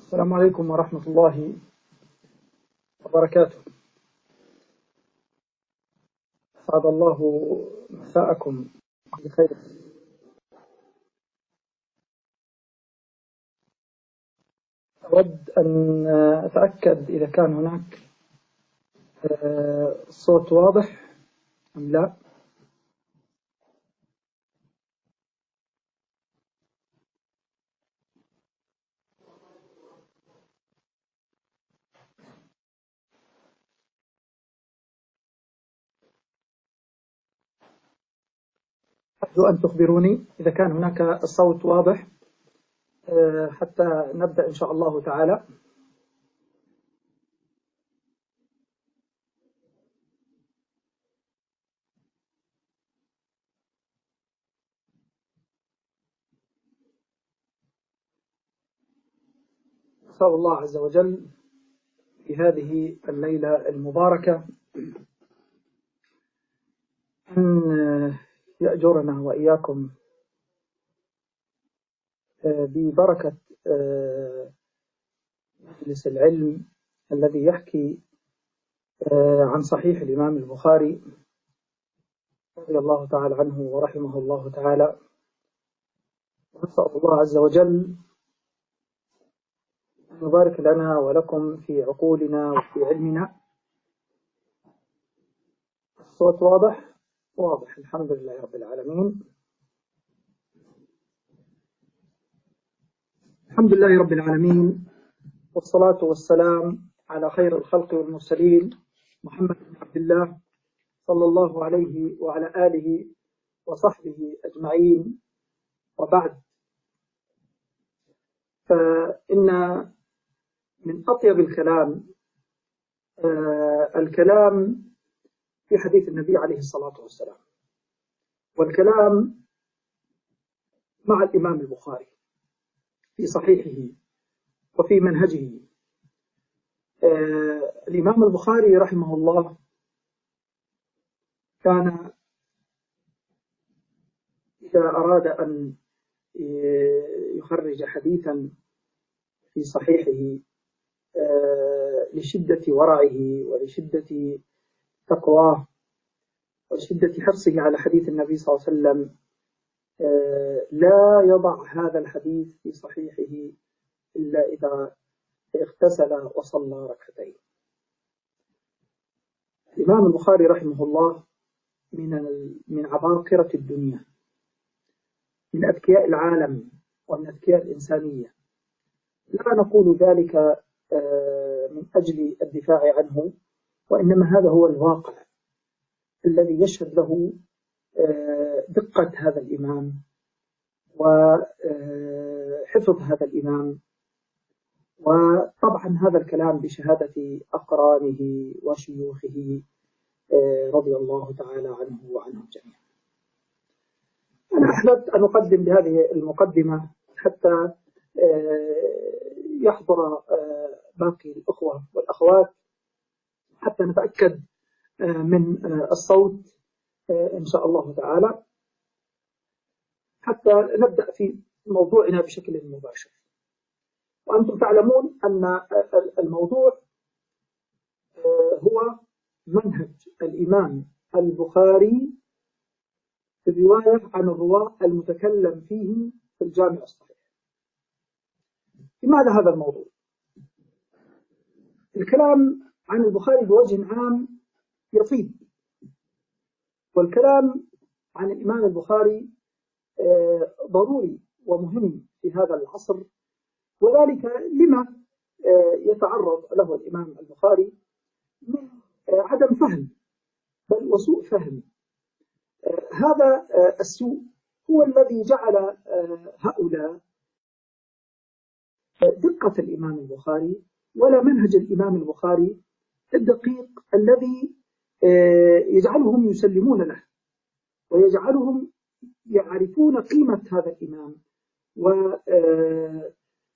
السلام عليكم ورحمة الله وبركاته. أسعد الله مساءكم بخير. أود أن أتأكد إذا كان هناك صوت واضح أم لا. أرجو أن تخبروني إذا كان هناك الصوت واضح حتى نبدأ إن شاء الله تعالى. أسأل الله عز وجل في هذه الليلة المباركة أن يأجرنا وإياكم ببركة مجلس العلم الذي يحكي عن صحيح الإمام البخاري رضي الله تعالى عنه ورحمه الله تعالى. نسأل الله عز وجل أن يبارك لنا ولكم في عقولنا وفي علمنا. الصوت واضح؟ واضح، الحمد لله رب العالمين. الحمد لله رب العالمين، والصلاة والسلام على خير الخلق والمرسلين محمد بن عبد الله صلى الله عليه وعلى آله وصحبه أجمعين، وبعد، فإن من أطيب الكلام الكلام في حديث النبي عليه الصلاة والسلام، والكلام مع الإمام البخاري في صحيحه وفي منهجه. الإمام البخاري رحمه الله كان إذا أراد أن يخرج حديثا في صحيحه لشدة ورعه ولشدة تقواه وشدة حرصه على حديث النبي صلى الله عليه وسلم لا يضع هذا الحديث في صحيحه إلا إذا اغتسل وصلى ركعتين. الإمام البخاري رحمه الله من عباقرة الدنيا، من أذكياء العالم ومن أذكياء الإنسانية. لا نقول ذلك من أجل الدفاع عنه، وإنما هذا هو الواقع الذي يشهد له دقة هذا الإمام وحفظ هذا الإمام، وطبعا هذا الكلام بشهادة أقرانه وشيوخه رضي الله تعالى عنه وعنهم جميعا. أنا أحببت أن أقدم بهذه المقدمة حتى يحضر باقي الأخوة والأخوات، حتى نتأكد من الصوت إن شاء الله تعالى، حتى نبدأ في موضوعنا بشكل مباشر. وأنتم تعلمون أن الموضوع هو منهج الإمام البخاري في الرواية عن الرواة المتكلم فيه في الجامع الصحيح. لماذا هذا الموضوع؟ الكلام عن البخاري بوجه عام يطيب، والكلام عن الإمام البخاري ضروري ومهم في هذا العصر، وذلك لما يتعرض له الإمام البخاري من عدم فهم بل وسوء فهم. هذا السوء هو الذي جعل هؤلاء دقة الإمام البخاري ولا منهج الإمام البخاري الدقيق الذي يجعلهم يسلمون له ويجعلهم يعرفون قيمة هذا الإمام وعظمة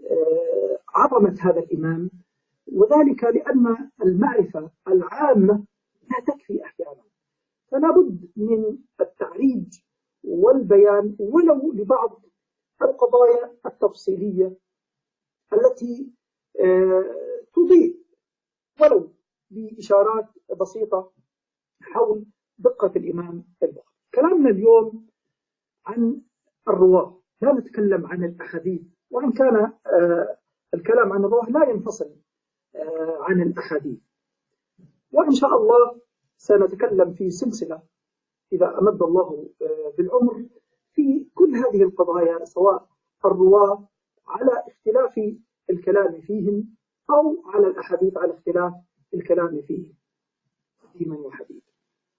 هذا الإمام، وذلك لأن المعرفة العامة لا تكفي أحيانا، فلا بد من التعريج والبيان ولو لبعض القضايا التفصيلية التي تضيء ولو بإشارات بسيطة حول دقة الإمام البخاري. كلامنا اليوم عن الرواة، لا نتكلم عن الأحاديث، وإن كان الكلام عن الرواة لا ينفصل عن الأحاديث. وإن شاء الله سنتكلم في سلسلة إذا أمد الله بالعمر في كل هذه القضايا، سواء الرواة على اختلاف الكلام فيهم أو على الأحاديث على اختلاف الكلام فيهم قديما وحديثا.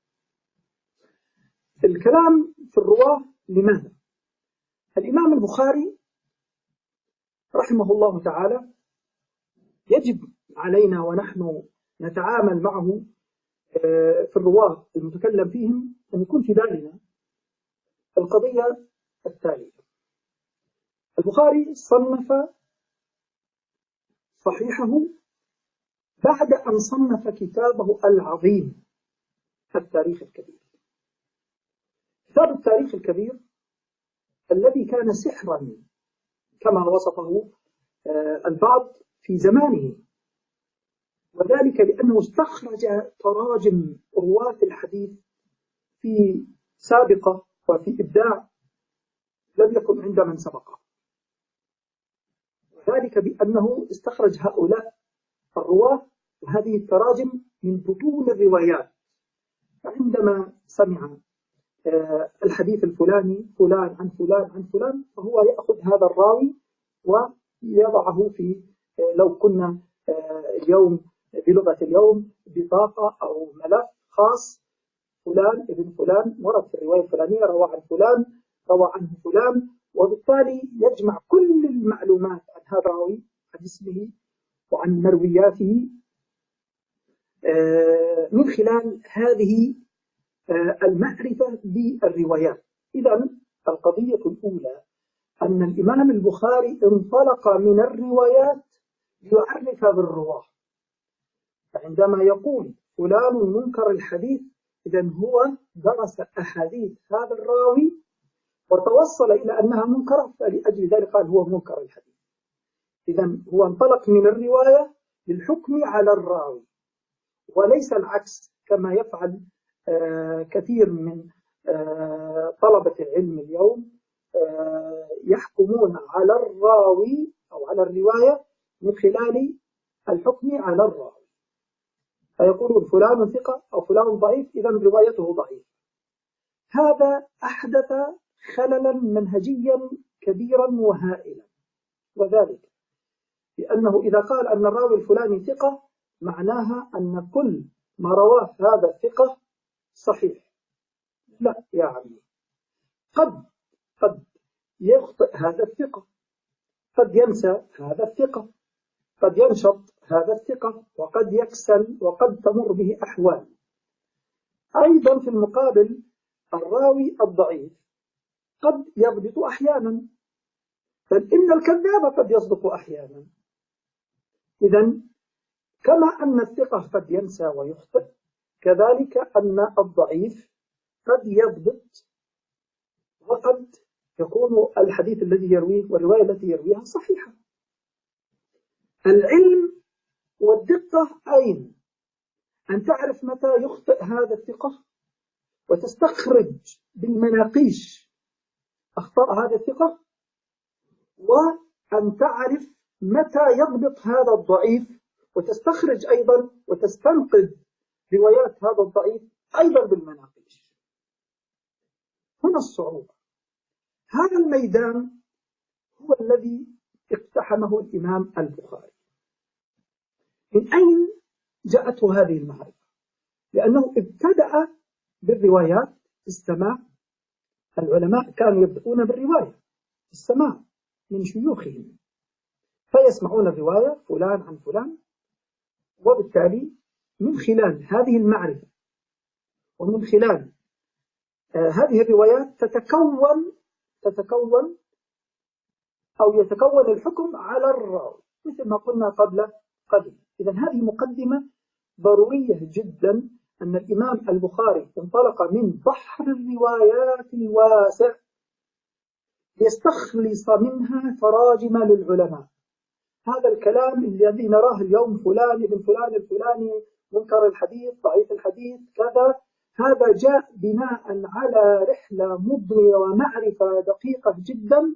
الكلام في الرواة لماذا؟ الإمام البخاري رحمه الله تعالى يجب علينا ونحن نتعامل معه في الرواة المتكلم فيهم أن يكون في بالنا القضية التالية. البخاري صنف صحيحه بعد أن صنف كتابه العظيم التاريخ الكبير. كتاب التاريخ الكبير الذي كان سحرا كما وصفه البعض في زمانه، وذلك لأنه استخرج تراجم رواة الحديث في سابقة وفي إبداع لم يكن عند من سبقه، وذلك بأنه استخرج هؤلاء الرواة وهذه التراجم من بطون الروايات. فعندما سمع الحديث الفلاني فلان عن فلان عن فلان، فهو يأخذ هذا الراوي ويضعه في، لو كنا اليوم بلغة اليوم، بطاقة أو ملف خاص، فلان ابن فلان ورد في الرواية الفلانية، روى عن فلان، روى عنه فلان، وبالتالي يجمع كل المعلومات عن هذا الراوي، عن اسمه وعن مروياته من خلال هذه المعرفة بالروايات. إذا القضية الأولى أن الإمام البخاري انطلق من الروايات ليعرف بالرواه. فعندما يقول فلان منكر الحديث، إذن هو درس أحاديث هذا الراوي وتوصل إلى أنها منكرة، فلأجل ذلك قال هو منكر الحديث. إذن هو انطلق من الرواية للحكم على الراوي، وليس العكس كما يفعل كثير من طلبة العلم اليوم، يحكمون على الراوي أو على الرواية من خلال الحكم على الراوي، فيقولون فلان ثقة أو فلان ضعيف إذا روايته ضعيفة. هذا أحدث خللا منهجيا كبيرا وهائلا، وذلك لأنه إذا قال أن الراوي الفلاني ثقة معناها أن كل ما رواه هذا الثقة صحيح. لا يا عمي، قد يخطئ هذا الثقة، قد ينسى هذا الثقة، قد ينشط هذا الثقة، وقد يكسل، وقد تمر به أحوال. أيضا في المقابل الراوي الضعيف قد يضبط أحيانا، بل إن الكذاب قد يصدق أحيانا. إذن كما أن الثقة قد ينسى ويخطئ، كذلك أن الضعيف قد يضبط، وقد يكون الحديث الذي يرويه والرواية التي يرويها صحيحة. العلم والدقة أين؟ أن تعرف متى يخطئ هذا الثقة وتستخرج بالمناقيش أخطاء هذا الثقة، وأن تعرف متى يضبط هذا الضعيف وتستخرج أيضا وتستنقذ روايات هذا الضعيف أيضا بالمناقيش. هنا الصعوبة. هذا الميدان هو الذي اقتحمه الإمام البخاري. من أين جاءته هذه المعرفة؟ لأنه ابتدأ بالروايات، السماع. العلماء كانوا يبدأون بالرواية، السماع من شيوخهم، فيسمعون الرواية فلان عن فلان، وبالتالي من خلال هذه المعرفة ومن خلال هذه الروايات تتكون أو يتكون الحكم على الراوي، مثل ما قلنا قبل قليل. إذن هذه مقدمة ضرورية جدا، أن الإمام البخاري انطلق من بحر الروايات الواسع ليستخلص منها تراجم للعلماء، هذا الكلام الذي نراه اليوم فلان ابن فلان الفلاني منكر الحديث ضعيف الحديث كذا، هذا جاء بناء على رحلة مضنية ومعرفة دقيقة جدا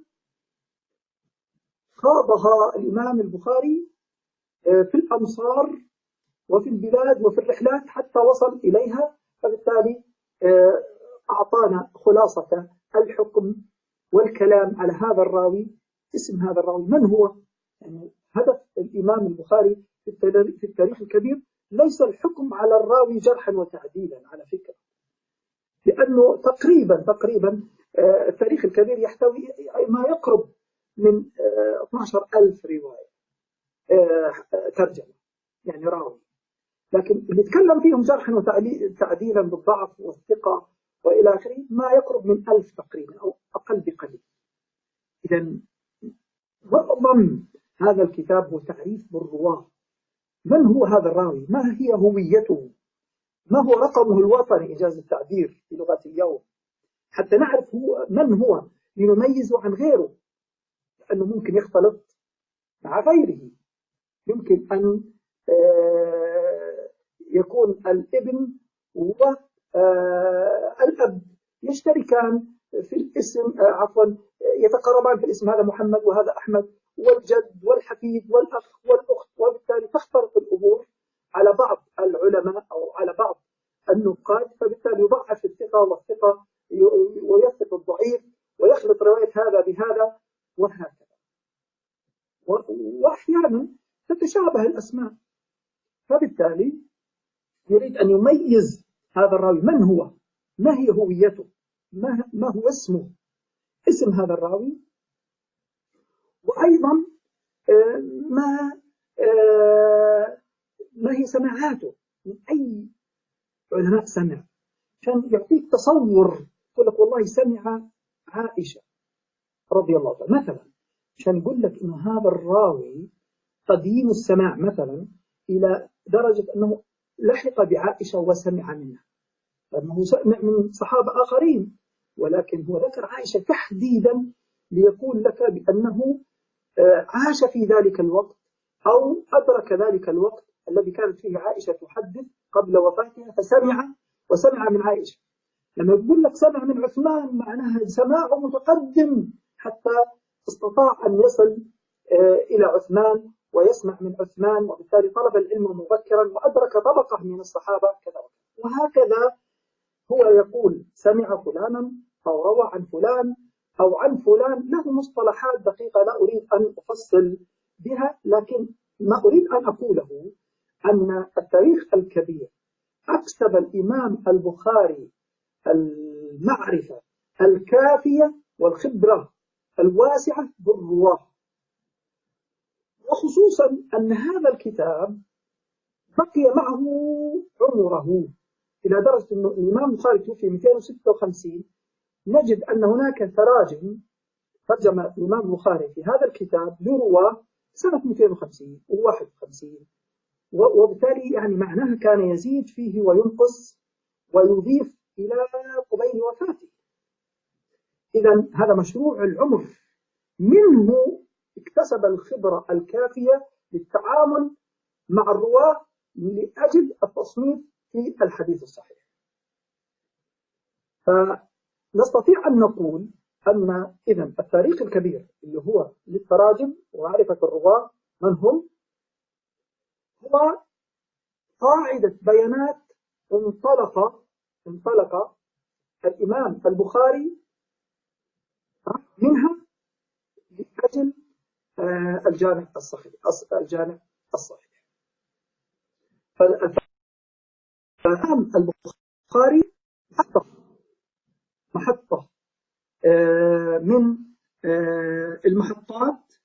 خاضها الإمام البخاري في الأمصار وفي البلاد وفي الرحلات حتى وصل إليها. فبالتالي أعطانا خلاصة الحكم والكلام على هذا الراوي، اسم هذا الراوي من هو. يعني هدف الإمام البخاري في التاريخ الكبير ليس الحكم على الراوي جرحا وتعديلا على فكرة، لأنه تقريبا التاريخ الكبير يحتوي ما يقرب من 12,000 رواية ترجمة يعني راوي، لكن اللي يتكلم فيهم جرحا وتعديلا بالضعف والثقة وإلى آخره ما يقرب من 1000 تقريبا أو أقل بقليل. إذا معظم هذا الكتاب هو تعريف بالرواة. من هو هذا الراوي؟ ما هي هويته؟ ما هو رقمه الوطني إنجاز التعبير في لغة اليوم، حتى نعرف هو من هو لنميزه عن غيره، لأنه ممكن يختلط مع غيره. يمكن أن يكون الابن والأب يشتركان في الاسم، يتقاربان في الاسم، هذا محمد وهذا أحمد، والجد والحفيد والأخ والأخت، وبالتالي تختلط الأمور على بعض العلماء أو على بعض النقاد، فبالتالي يضعف الثقة والثقة ويثق الضعيف ويخلط رواية هذا بهذا وهكذا، وأحيانا تتشابه الأسماء. فبالتالي يريد أن يميز هذا الراوي من هو، ما هي هويته، ما هو اسمه، اسم هذا الراوي، وأيضا ما هي سماعاته، من أي علماء سمع، عشان يعطيك تصور. يقول لك والله سمع عائشة رضي الله عنها مثلا، عشان يقول لك إنه هذا الراوي قديم السماع مثلا إلى درجة أنه لحق بعائشة وسمع منها، لأنه سمع من صحابة آخرين، ولكن هو ذكر عائشة تحديدا ليقول لك بأنه عاش في ذلك الوقت أو أدرك ذلك الوقت الذي كانت فيه عائشة تحدث قبل وفاتها، وسمع من عائشة. لما يقول لك سمع من عثمان معناها سماعه متقدم حتى استطاع أن يصل إلى عثمان ويسمع من عثمان، وبالتالي طلب العلم مبكرا وأدرك طبقة من الصحابة كذا وهكذا. هو يقول سمع فلانا أو روى عن فلان أو عن فلان، له مصطلحات دقيقة لا أريد أن أفصل بها، لكن ما أريد أن أقوله أن التاريخ الكبير أكسب الإمام البخاري المعرفة الكافية والخبرة الواسعة بالرواة، وخصوصا أن هذا الكتاب بقي معه عمره إلى درجة أن الإمام البخاري توفي 256. نجد أن هناك ترجم الإمام البخاري في هذا الكتاب لرواه سنة 250 و51، وبالتالي يعني معناها كان يزيد فيه وينقص ويضيف إلى قبيل وفاته. إذا هذا مشروع العمر، منه اكتسب الخبرة الكافية للتعامل مع الرواة لأجل التصنيف في الحديث الصحيح. فنستطيع أن نقول أن إذن التاريخ الكبير اللي هو للتراجم ومعرفة الرواة من هم، هو قاعدة بيانات انطلق الإمام البخاري منها لأجل الجامع الصحيح. فالإمام البخاري محطة من المحطات.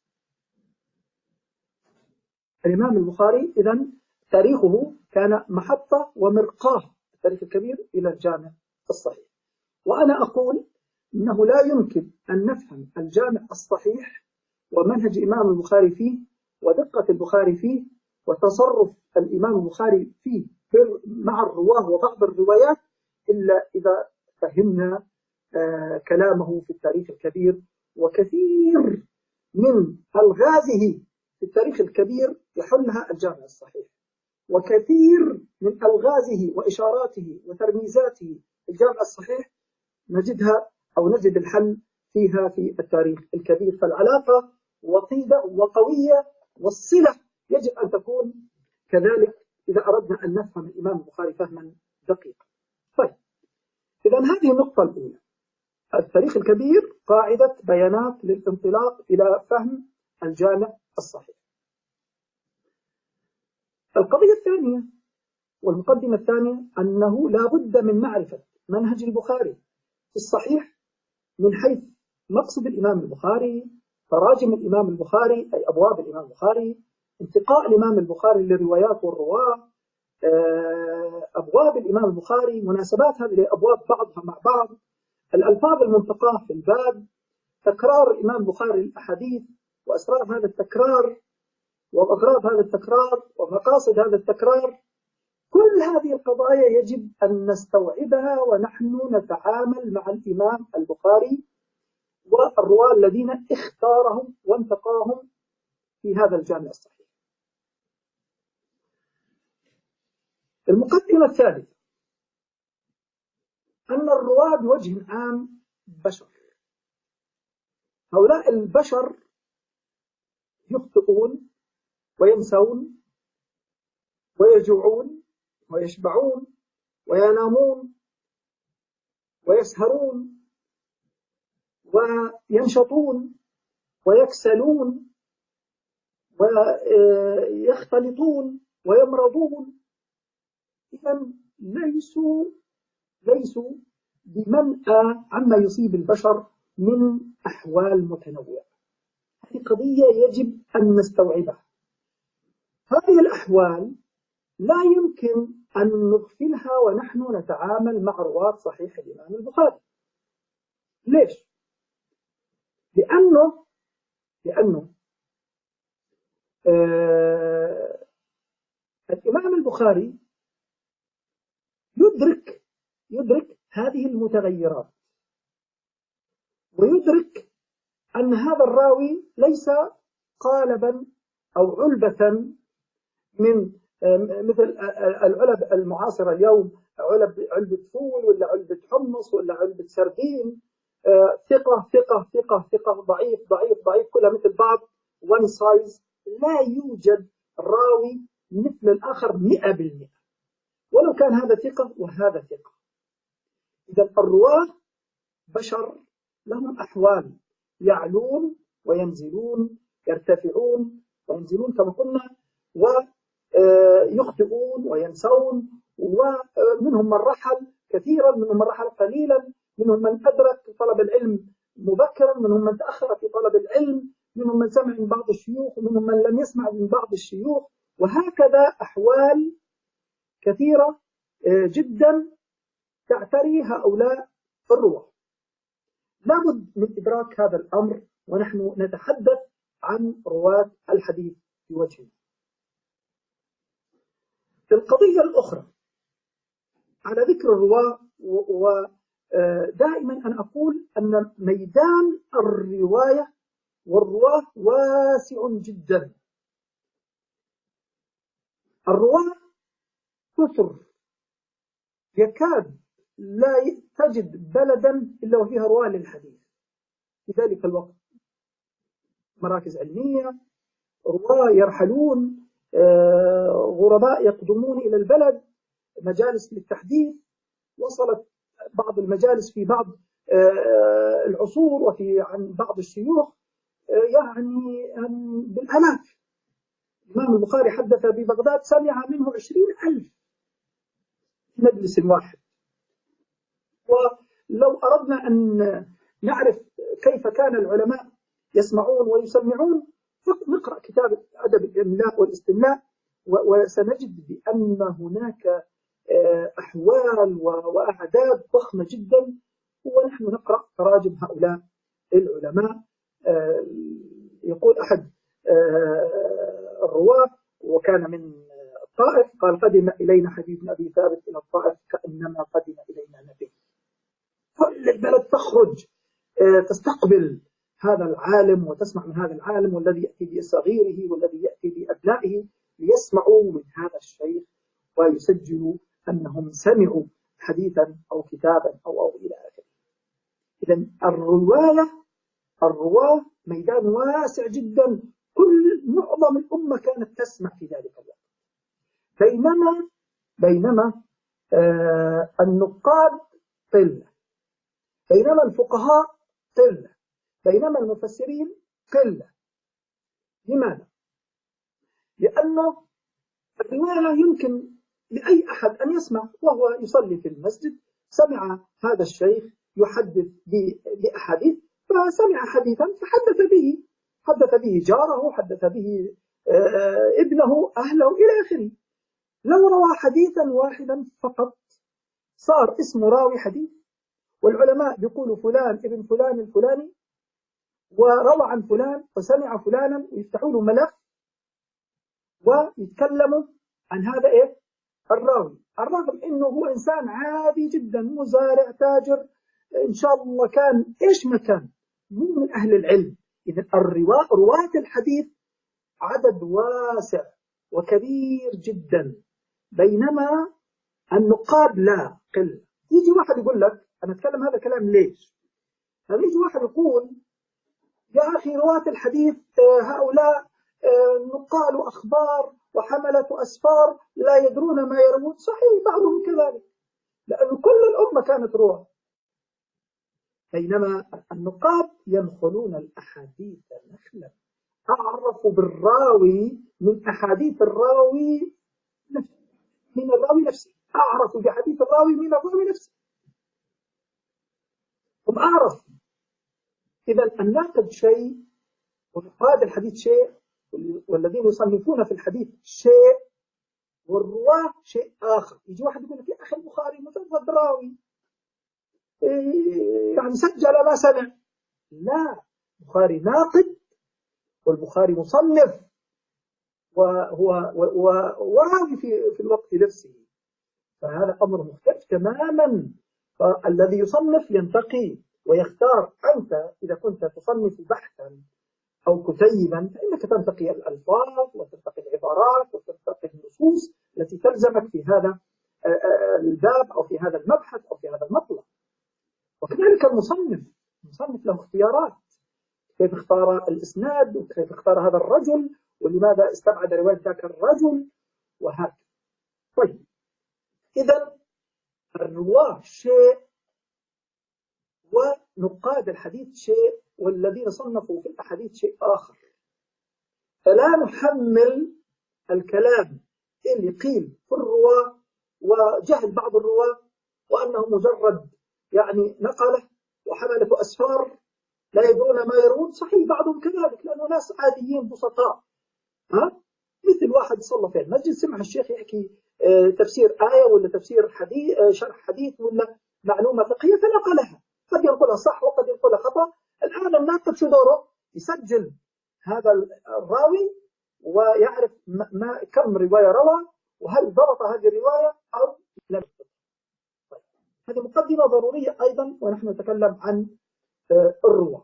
الإمام البخاري إذن تاريخه كان محطة ومرقاه التاريخ الكبير إلى الجامع الصحيح. وأنا أقول إنه لا يمكن أن نفهم الجامع الصحيح ومنهج الإمام البخاري فيه ودقة البخاري فيه وتصرف الإمام البخاري فيه مع الرواه وبعض الروايات إلا إذا فهمنا كلامه في التاريخ الكبير وكثير من ألغازه في التاريخ الكبير يحلها الجامع الصحيح، وكثير من ألغازه وإشاراته وترميزاته في الجامع الصحيح نجدها أو نجد الحل فيها في التاريخ الكبير. فالعلاقة وطيدة وقوية، والصلة يجب أن تكون كذلك إذا أردنا أن نفهم الإمام البخاري فهما دقيقا. طيب، إذا هذه النقطة الأولى، التاريخ الكبير قاعدة بيانات للانطلاق إلى فهم الجامع الصحيح. القضية الثانية والمقدمة الثانية أنه لا بد من معرفة منهج البخاري في الصحيح من حيث مقصد الإمام البخاري، تراجم الإمام البخاري أي أبواب الإمام البخاري، انتقاء الإمام البخاري للروايات والرواة، أبواب الإمام البخاري، مناسبات هذه الأبواب بعضها مع بعض، الألفاظ المنتقاة في الباب، تكرار الإمام البخاري الأحاديث وأسرار هذا التكرار وأغراض هذا التكرار ومقاصد هذا التكرار. كل هذه القضايا يجب أن نستوعبها ونحن نتعامل مع الإمام البخاري والرواة الذين اختارهم وانتقاهم في هذا الجامع الصحيح. المقدمة الثالثة أن الرواة بوجه عام بشر، هؤلاء البشر يخطئون وينسون ويجوعون ويشبعون وينامون ويسهرون وينشطون ويكسلون ويختلطون ويمرضون. إذا ليسوا بمنأى عما يصيب البشر من أحوال متنوعة. هذه قضية يجب أن نستوعبها. هذه الأحوال لا يمكن أن نغفلها ونحن نتعامل مع رواة صحيح الإمام البخاري. ليش؟ لأنه الإمام البخاري يدرك هذه المتغيرات، ويدرك أن هذا الراوي ليس قالبا أو علبة من مثل العلب المعاصرة اليوم، علبة فول ولا علبة حمص ولا علبة سردين، ثقة ثقة ثقة ثقة، ضعيف ضعيف ضعيف، كلها مثل بعض، one size. لا يوجد راوي مثل الآخر 100%، ولو كان هذا ثقة وهذا ثقة. إذا الرواة بشر لهم أحوال، يعلون وينزلون، يرتفعون وينزلون كما قلنا، ويخطئون وينسون، ومنهم من رحل كثيرا، منهم من رحل قليلا، منهم من أدرك طلب العلم مبكرا، منهم من تأخر في طلب العلم، منهم من سمع من بعض الشيوخ، ومنهم من لم يسمع من بعض الشيوخ، وهكذا أحوال كثيرة جدا تعتري هؤلاء الرواة. لابد من إدراك هذا الأمر ونحن نتحدث عن رواة الحديث في وجهه. القضية الأخرى على ذكر الرواة، ودائما أنا أقول أن ميدان الرواية والرواة واسع جدا. الرواة كثر، يكاد لا تجد بلدا إلا وفيها رواة للحديث في ذلك الوقت، مراكز علمية، رواة يرحلون، غرباء يقدمون إلى البلد، مجالس للتحديث، وصلت بعض المجالس في بعض العصور وفي عن بعض الشيوخ يعني بالآلاف. الإمام البخاري حدث ببغداد سمع منه 20,000 في مجلس واحد. ولو أردنا أن نعرف كيف كان العلماء يسمعون ويسمعون، نقرأ كتاب أدب الإملاء والاستملاء، وسنجد بأن هناك أحوال وأعداد ضخمة جدا، ونحن نقرأ تراجم هؤلاء العلماء. يقول أحد الرواة وكان من الطائف، قال: قدم إلينا حديث أبي ثابت إلى الطائف كأنما قدم إلينا نبي. كل البلد تخرج تستقبل هذا العالم وتسمع من هذا العالم، والذي يأتي بصغيره والذي يأتي بأبنائه ليسمعوا من هذا الشيخ ويسجلوا أنهم سمعوا حديثا أو كتابا أو إلى آخره. إذن الرواة ميدان واسع جدا، معظم الأمة كانت تسمع في ذلك الوقت. بينما النقاد قلة، بينما الفقهاء قلة، بينما المفسرين قلة. لماذا؟ لأنه الرواية يمكن لأي أحد أن يسمع وهو يصلي في المسجد، سمع هذا الشيخ يحدث بأحاديث، فسمع حديثا حدث به جاره، حدث به ابنه، أهله إلى آخره. لو روى حديثا واحدا فقط صار اسمه راوي حديث، والعلماء يقولوا فلان ابن فلان الفلاني وروى عن فلان وسمع فلانا، ويفتحوا له ملف ويتكلموا عن هذا الراوي، الرغم انه هو انسان عادي جدا، مزارع، تاجر، ان شاء الله كان ايش ما كان، مو من اهل العلم. اذا رواة الحديث عدد واسع وكبير جدا، بينما النقاد لا قل. يجي واحد يقول لك، انا اتكلم هذا الكلام ليش؟ لما يجي واحد يقول يا اخي رواة الحديث هؤلاء نقال أخبار وحملة أسفار لا يدرون ما يروون. صحيح، بعضهم كذلك، لأن كل الأمة كانت رواة. بينما النقاد ينقلون الأحاديث نقلا، أعرفوا بالراوي من أحاديث الراوي نفسه، من الراوي نفسه، أعرفوا بحديث الراوي من الراوي نفسه، هم أعرف. إذا الناقد شيء، ونقاد الحديث شيء، والذين يصنفون في الحديث شيء، والرواة شيء آخر. يجي واحد يقول لك يا أخي البخاري مجرد راوي، يعني سجل ما سمع. لا، البخاري ناقد، والبخاري مصنف، وهو وراوي في الوقت نفسه، فهذا أمر مختلف تماما. فالذي يصنف ينتقي ويختار. أنت إذا كنت تصنف بحثا أو كتيبا فإنك تنتقي الألفاظ وتنتقي العبارات وتنتقي النصوص التي تلزمك في هذا الباب أو في هذا المبحث أو في هذا المطلب. وكذلك المصنف له اختيارات، كيف اختار الإسناد، وكيف اختار هذا الرجل، ولماذا استبعد رواية ذاك الرجل، وهكذا. طيب، إذا الرواة شيء، ونقاد الحديث شيء، والذين صنفوا في الأحاديث شيء آخر. فلا نحمل الكلام اللي قيل في الرواة وجهل بعض الرواة وأنه مجرد يعني نقله وحملة أسفار لا يدرون ما يرون. صحيح، بعضهم كذلك، لأنه ناس عاديين بسطاء، مثل واحد صلى في المسجد سمع الشيخ يحكي تفسير آية ولا تفسير حديث، شرح حديث ولا معلومة فقهية فنقلها، قد ينقلها صح وقد ينقلها خطأ. الآن الناقد شو دوره؟ يسجل هذا الراوي ويعرف كم رواية روى، وهل ضبط هذه الرواية أو لم. طيب، هذه مقدمة ضرورية أيضا ونحن نتكلم عن الرواة.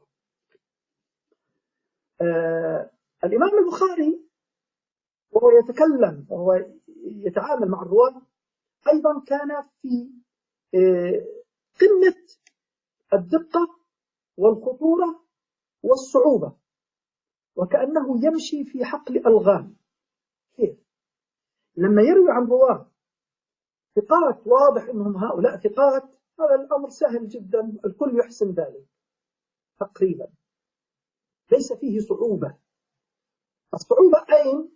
الإمام البخاري وهو يتكلم وهو يتعامل مع الرواة أيضا كان في قمة الدقة والخطورة والصعوبة، وكأنه يمشي في حقل ألغام. كيف؟ لما يروي عن رواة ثقات واضح أنهم هؤلاء ثقات، هذا الأمر سهل جدا، الكل يحسن ذلك تقريبا، ليس فيه صعوبة. الصعوبة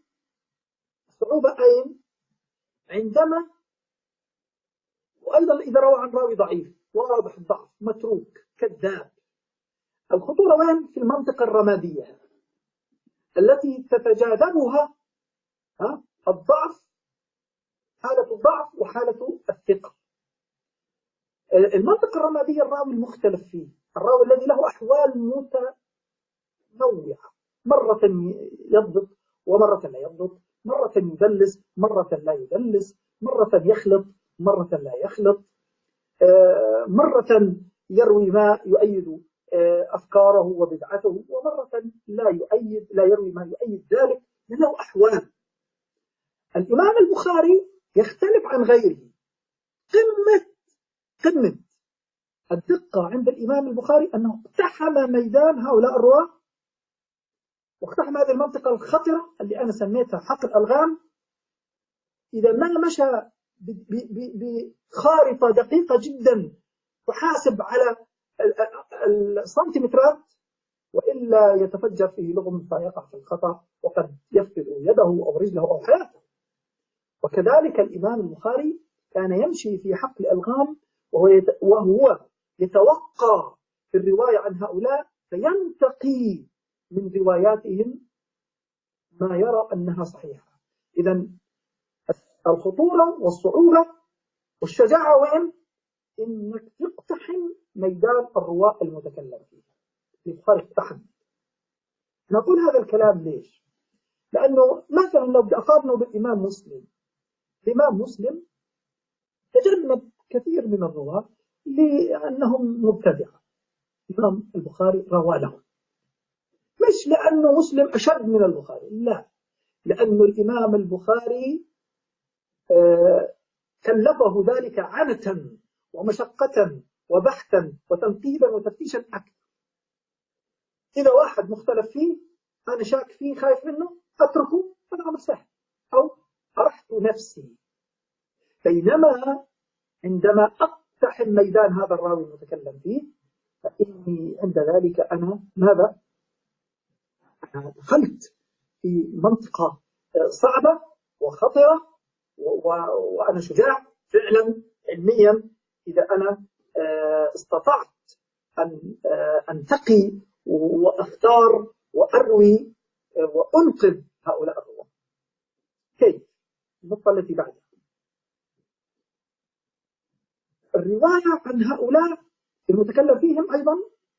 أين؟ عندما، وأيضا إذا روى عن راوي ضعيف واضح الضعف، متروك، كذاب. الخطورة وين؟ في المنطقة الرمادية التي تتجاذبها الضعف، حالة الضعف وحالة الثقة. المنطقة الرمادية الراوي المختلف فيه، الراوي الذي له أحوال متنوعة، مرة يضبط ومرة لا يضبط، مرة يدلس مرة لا يدلس، مرة يخلط مرة لا يخلط، مرة يروي ما يؤيد أفكاره وبدعته، ومرة لا يروي ما يؤيد ذلك، لأنه أحوال. الإمام البخاري يختلف عن غيره. قمة الدقة عند الإمام البخاري أنه اقتحم ميدان هؤلاء الرواة، واقتحم هذه المنطقة الخطرة اللي أنا سميتها حق الألغام. إذا ما مشى بخارطة دقيقة جدا وحاسب على السنتيمترات، وإلا يتفجر فيه لغم فيقع في الخطأ وقد يفقد يده أو رجله أو حياته. وكذلك الإمام البخاري كان يمشي في حق الألغام وهو يتوقع في الرواية عن هؤلاء، فينتقي من رواياتهم ما يرى أنها صحيحة. إذن الخطورة والصعوبة والشجاعة وين؟ إنك تقتحم ميدان الرواة المتكلم فيه. البخاري اقتحم. نقول هذا الكلام ليش؟ لأنه مثلا لو بدي أقارنه بالإمام مسلم، الإمام مسلم تجنب كثير من الرواة لأنهم مبتدعة. الإمام البخاري روى لهم، مش لأنه مسلم أشد من البخاري، لا، لأنه الإمام البخاري كلفه ذلك عنة ومشقة وبحثا وتنقيبا وتفتيشا أكثر. إذا واحد مختلف فيه، أنا شاك فيه خايف منه، أتركه، هذا أمر سهل، أو أرحت نفسي. بينما عندما أقتحم ميدان هذا الراوي المتكلم فيه، فإني عند ذلك أنا ماذا؟ أنا دخلت في منطقة صعبة وخطرة، وأنا شجاع فعلا علميا إذا أنا استطعت أن أنتقي وأختار وأروي وأنقذ هؤلاء الرواة. كيف؟ النقطة التي بعدها، الرواية عن هؤلاء المتكلم فيهم أيضا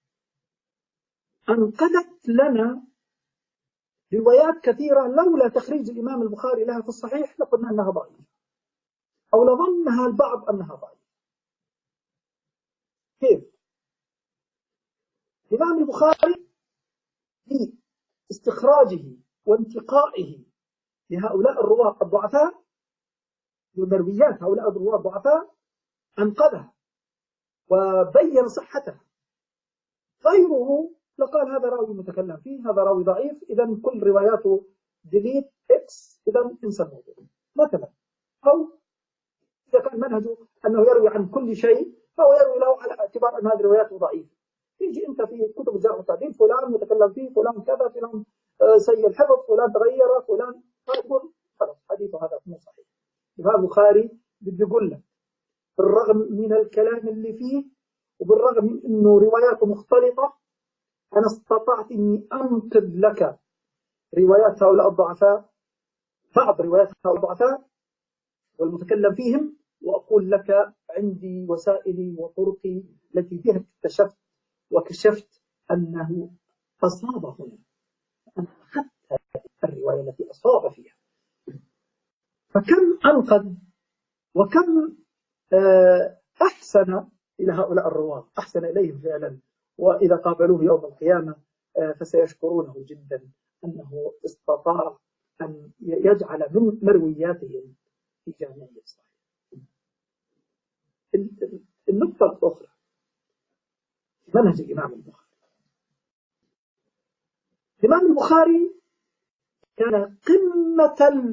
أنقذت لنا روايات كثيرة لولا تخريج الإمام البخاري لها في الصحيح لقلنا أنها ضعيفة، أو لظنها البعض أنها ضعيفة. كيف؟ الإمام البخاري في استخراجه وانتقائه لهؤلاء الرواة الضعفاء، ومرويات هؤلاء الرواة الضعفاء، أنقذها وبين صحتها. غيره لقال هذا راوي متكلم فيه، هذا راوي ضعيف، إذا كل رواياته ديليت إكس، إذا انسى الموضوع مثلا. أو إذا كان منهجه أنه يروي عن كل شيء، فهو يروي له على اعتبار أن هذه رواياته ضعيفة. تيجي أنت في كتب الجرح والتعديل، فلان متكلم فيه، فلان كذا، فلان سيء الحفظ، فلان تغير، فلان، فيقول خلاص حديثه هذا مو صحيح. الإمام البخاري بده يقول لك بالرغم من الكلام اللي فيه، وبالرغم من أنه رواياته مختلطة، أنا استطعت أني أنقذ لك روايات هؤلاء الضعفاء، بعض روايات هؤلاء الضعفاء والمتكلم فيهم، وأقول لك عندي وسائلي وطرقي التي بها اكتشفت وكشفت أنه أصاب هنا، أنا أخذت الرواية التي أصاب فيها. فكم أنقذ وكم أحسن إلى هؤلاء الرواة، أحسن إليهم فعلا، وإذا قابلوه يوم القيامة فسيشكرونه جدا أنه استطاع أن يجعل من مروياتهم في جامعة الصحيح. النقطة الأخرى، منهج الإمام البخاري. الإمام البخاري كان قمة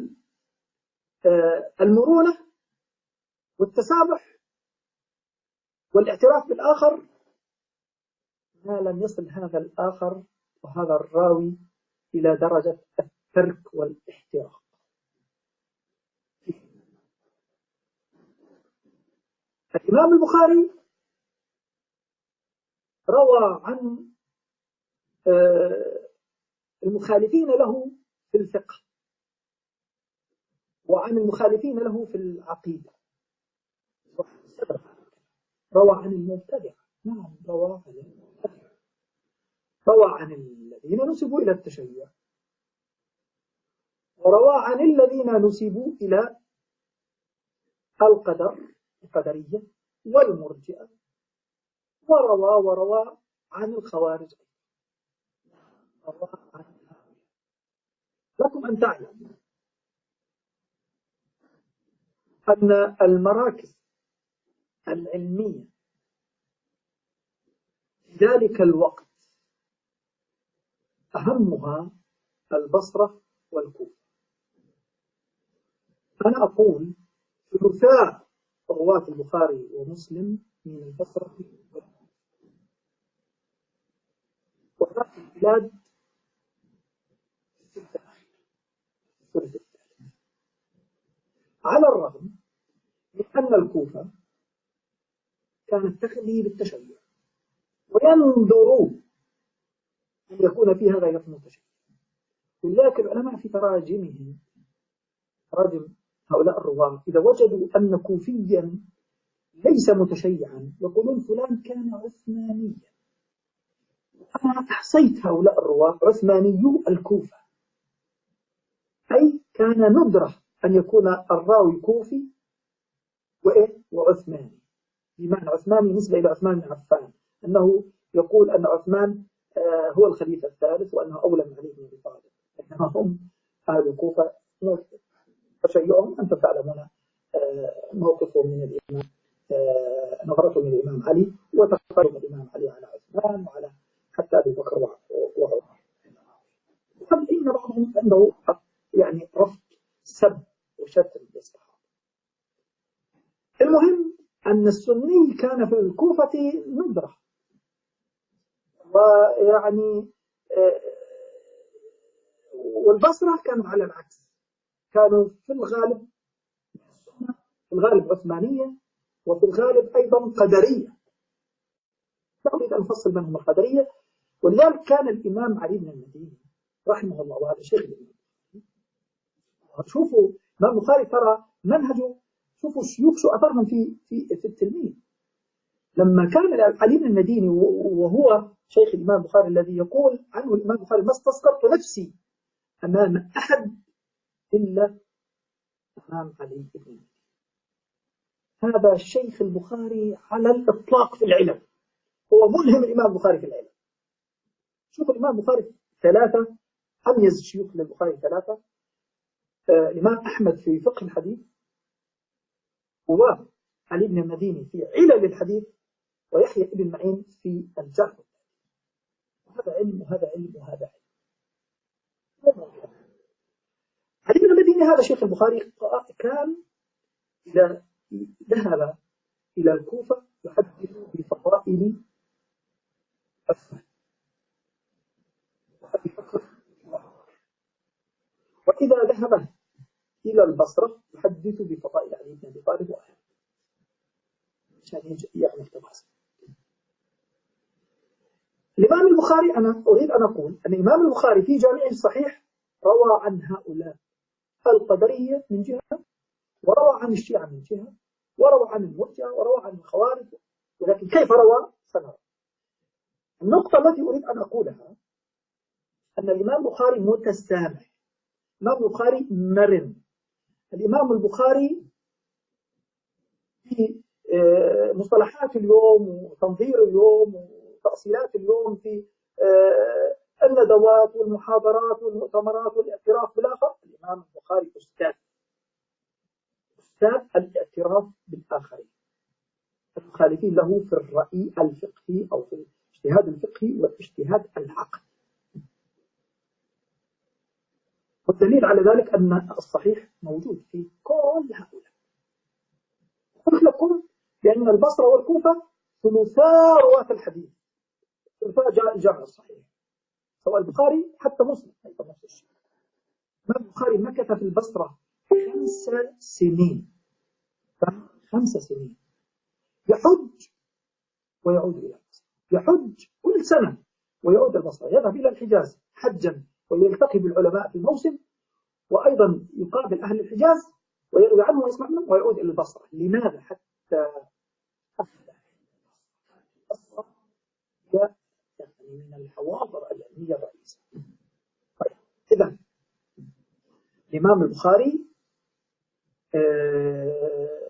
المرونة والتسامح والاعتراف بالآخر، ما لم يصل هذا الآخر وهذا الراوي إلى درجة الترك والاحتراق. الإمام البخاري روى عن المخالفين له في الفقه، وعن المخالفين له في العقيدة، روى عن المبتدع، نعم روى عن المبتدع، روى عن الذين نسبوا إلى التشيع، وروى عن الذين نسبوا إلى القدرية والمرجئة، وروى عن الخوارج. لكم أن تعلم أن المراكز العلمية في ذلك الوقت أهمها البصرة والكوفة. أنا أقول ثلثاء رواة البخاري ومسلم من البصرة وباقي البلاد على الرغم من أن الكوفة كانت تخلي بالتشيع وينظرون أن يكون فيها غير متشيع. ولذلك العلماء في تراجمهم تراجم هؤلاء الرواة إذا وجدوا أن كوفيا ليس متشيعا يقولون فلان كان عثمانيا. أنا أحصيت هؤلاء الرواة عثمانيو الكوفة، أي كان ندرة أن يكون الراوي كوفي وعثماني، بمعنى عثماني نسبة إلى عثمان بن عفان، أنه يقول أن عثمان هو الخليفة الثالث وأنه أولى من علي بن أبي طالب. إنما هم أهل الكوفة تشيعهم أنتم تعلمون موقفهم من الإمام، نظرته من الإمام علي وتقدم الإمام علي على عثمان وعلى حتى أبي بكر وعمر. قد إن بعضهم عنده يعني رفض سب وشتم للصحابة. المهم أن السني كان في الكوفة ندرة، ويعني والبصرة كانوا على العكس، كانوا في الغالب عثمانية وفي الغالب أيضا قدرية. لا أريد أن أفصل بينهم القدرية. ولذلك كان الإمام علي بن المديني رحمه الله، وهذا شيخ الإمام، شوفوا الإمام البخاري ترى منهجه، شوفوا الشيوخ شو أثرهم في التلميذ. لما كان علي بن المديني وهو شيخ الإمام البخاري الذي يقول عنه الإمام البخاري ما استصغرت نفسي أمام أحد إلا أمام علي بن المديني. هذا الشيخ البخاري على الإطلاق في العلم، هو ملهم الإمام البخاري في العلم. شوف الإمام البخاري ثلاثة، أميز شيوخ للبخاري ثلاثة: الإمام أحمد في فقه الحديث، وعلي بن المديني في علل الحديث، ويحيى بن معين في الجرح. وهذا علم وهذا علم وهذا علم. علي بن المديني هذا شيخ البخاري كان إذا ذهب إلى الكوفة يحدث بفضائل عثمان وأبي بكر، وإذا ذهب إلى البصرة يحدث بفضائل علي بن أبي طالب وأحمد، عشان يعمل تفاصيل. الإمام البخاري أنا أريد أن أقول أن الإمام البخاري في جامعه الصحيح روى عن هؤلاء القدرية من جهة، وروى عن الشيعة من جهة، وروى عن المرجئة، وروى عن الخوارج. ولكن كيف روى سنرى. النقطة التي أريد أن أقولها أن الإمام البخاري متسامح، الإمام البخاري مرن، الإمام البخاري في مصطلحات اليوم وتنظير اليوم وتأصيلات اليوم في الندوات والمحاضرات والمؤتمرات والاعتراف بالآخر. الإمام البخاري أستاذ الاعتراف بالآخرين المخالفين له في الرأي الفقهي أو في الاجتهاد الفقهي والاجتهاد العقلي. والدليل على ذلك أن الصحيح موجود في كل هؤلاء. قلت لكم بأن البصرة والكوفة ثلثاء رواة الحديث، ثلثاء الجامع الصحيح، سواء البخاري حتى مسلم أيضا نفس الشيء. البخاري مكث في البصرة 5 سنين، 5 سنين يحج ويعود إلى البصرة، يحج كل سنة ويعود إلى البصرة، يذهب إلى الحجاز حجا ويلتقي بالعلماء في الموسم، وأيضا يقابل أهل الحجاز ويروي عنهم ويسمع منهم ويعود إلى البصرة. لماذا؟ حتى البصرة هي يعني من الحواضر العلمية الرئيسية. طيب، إذا الإمام البخاري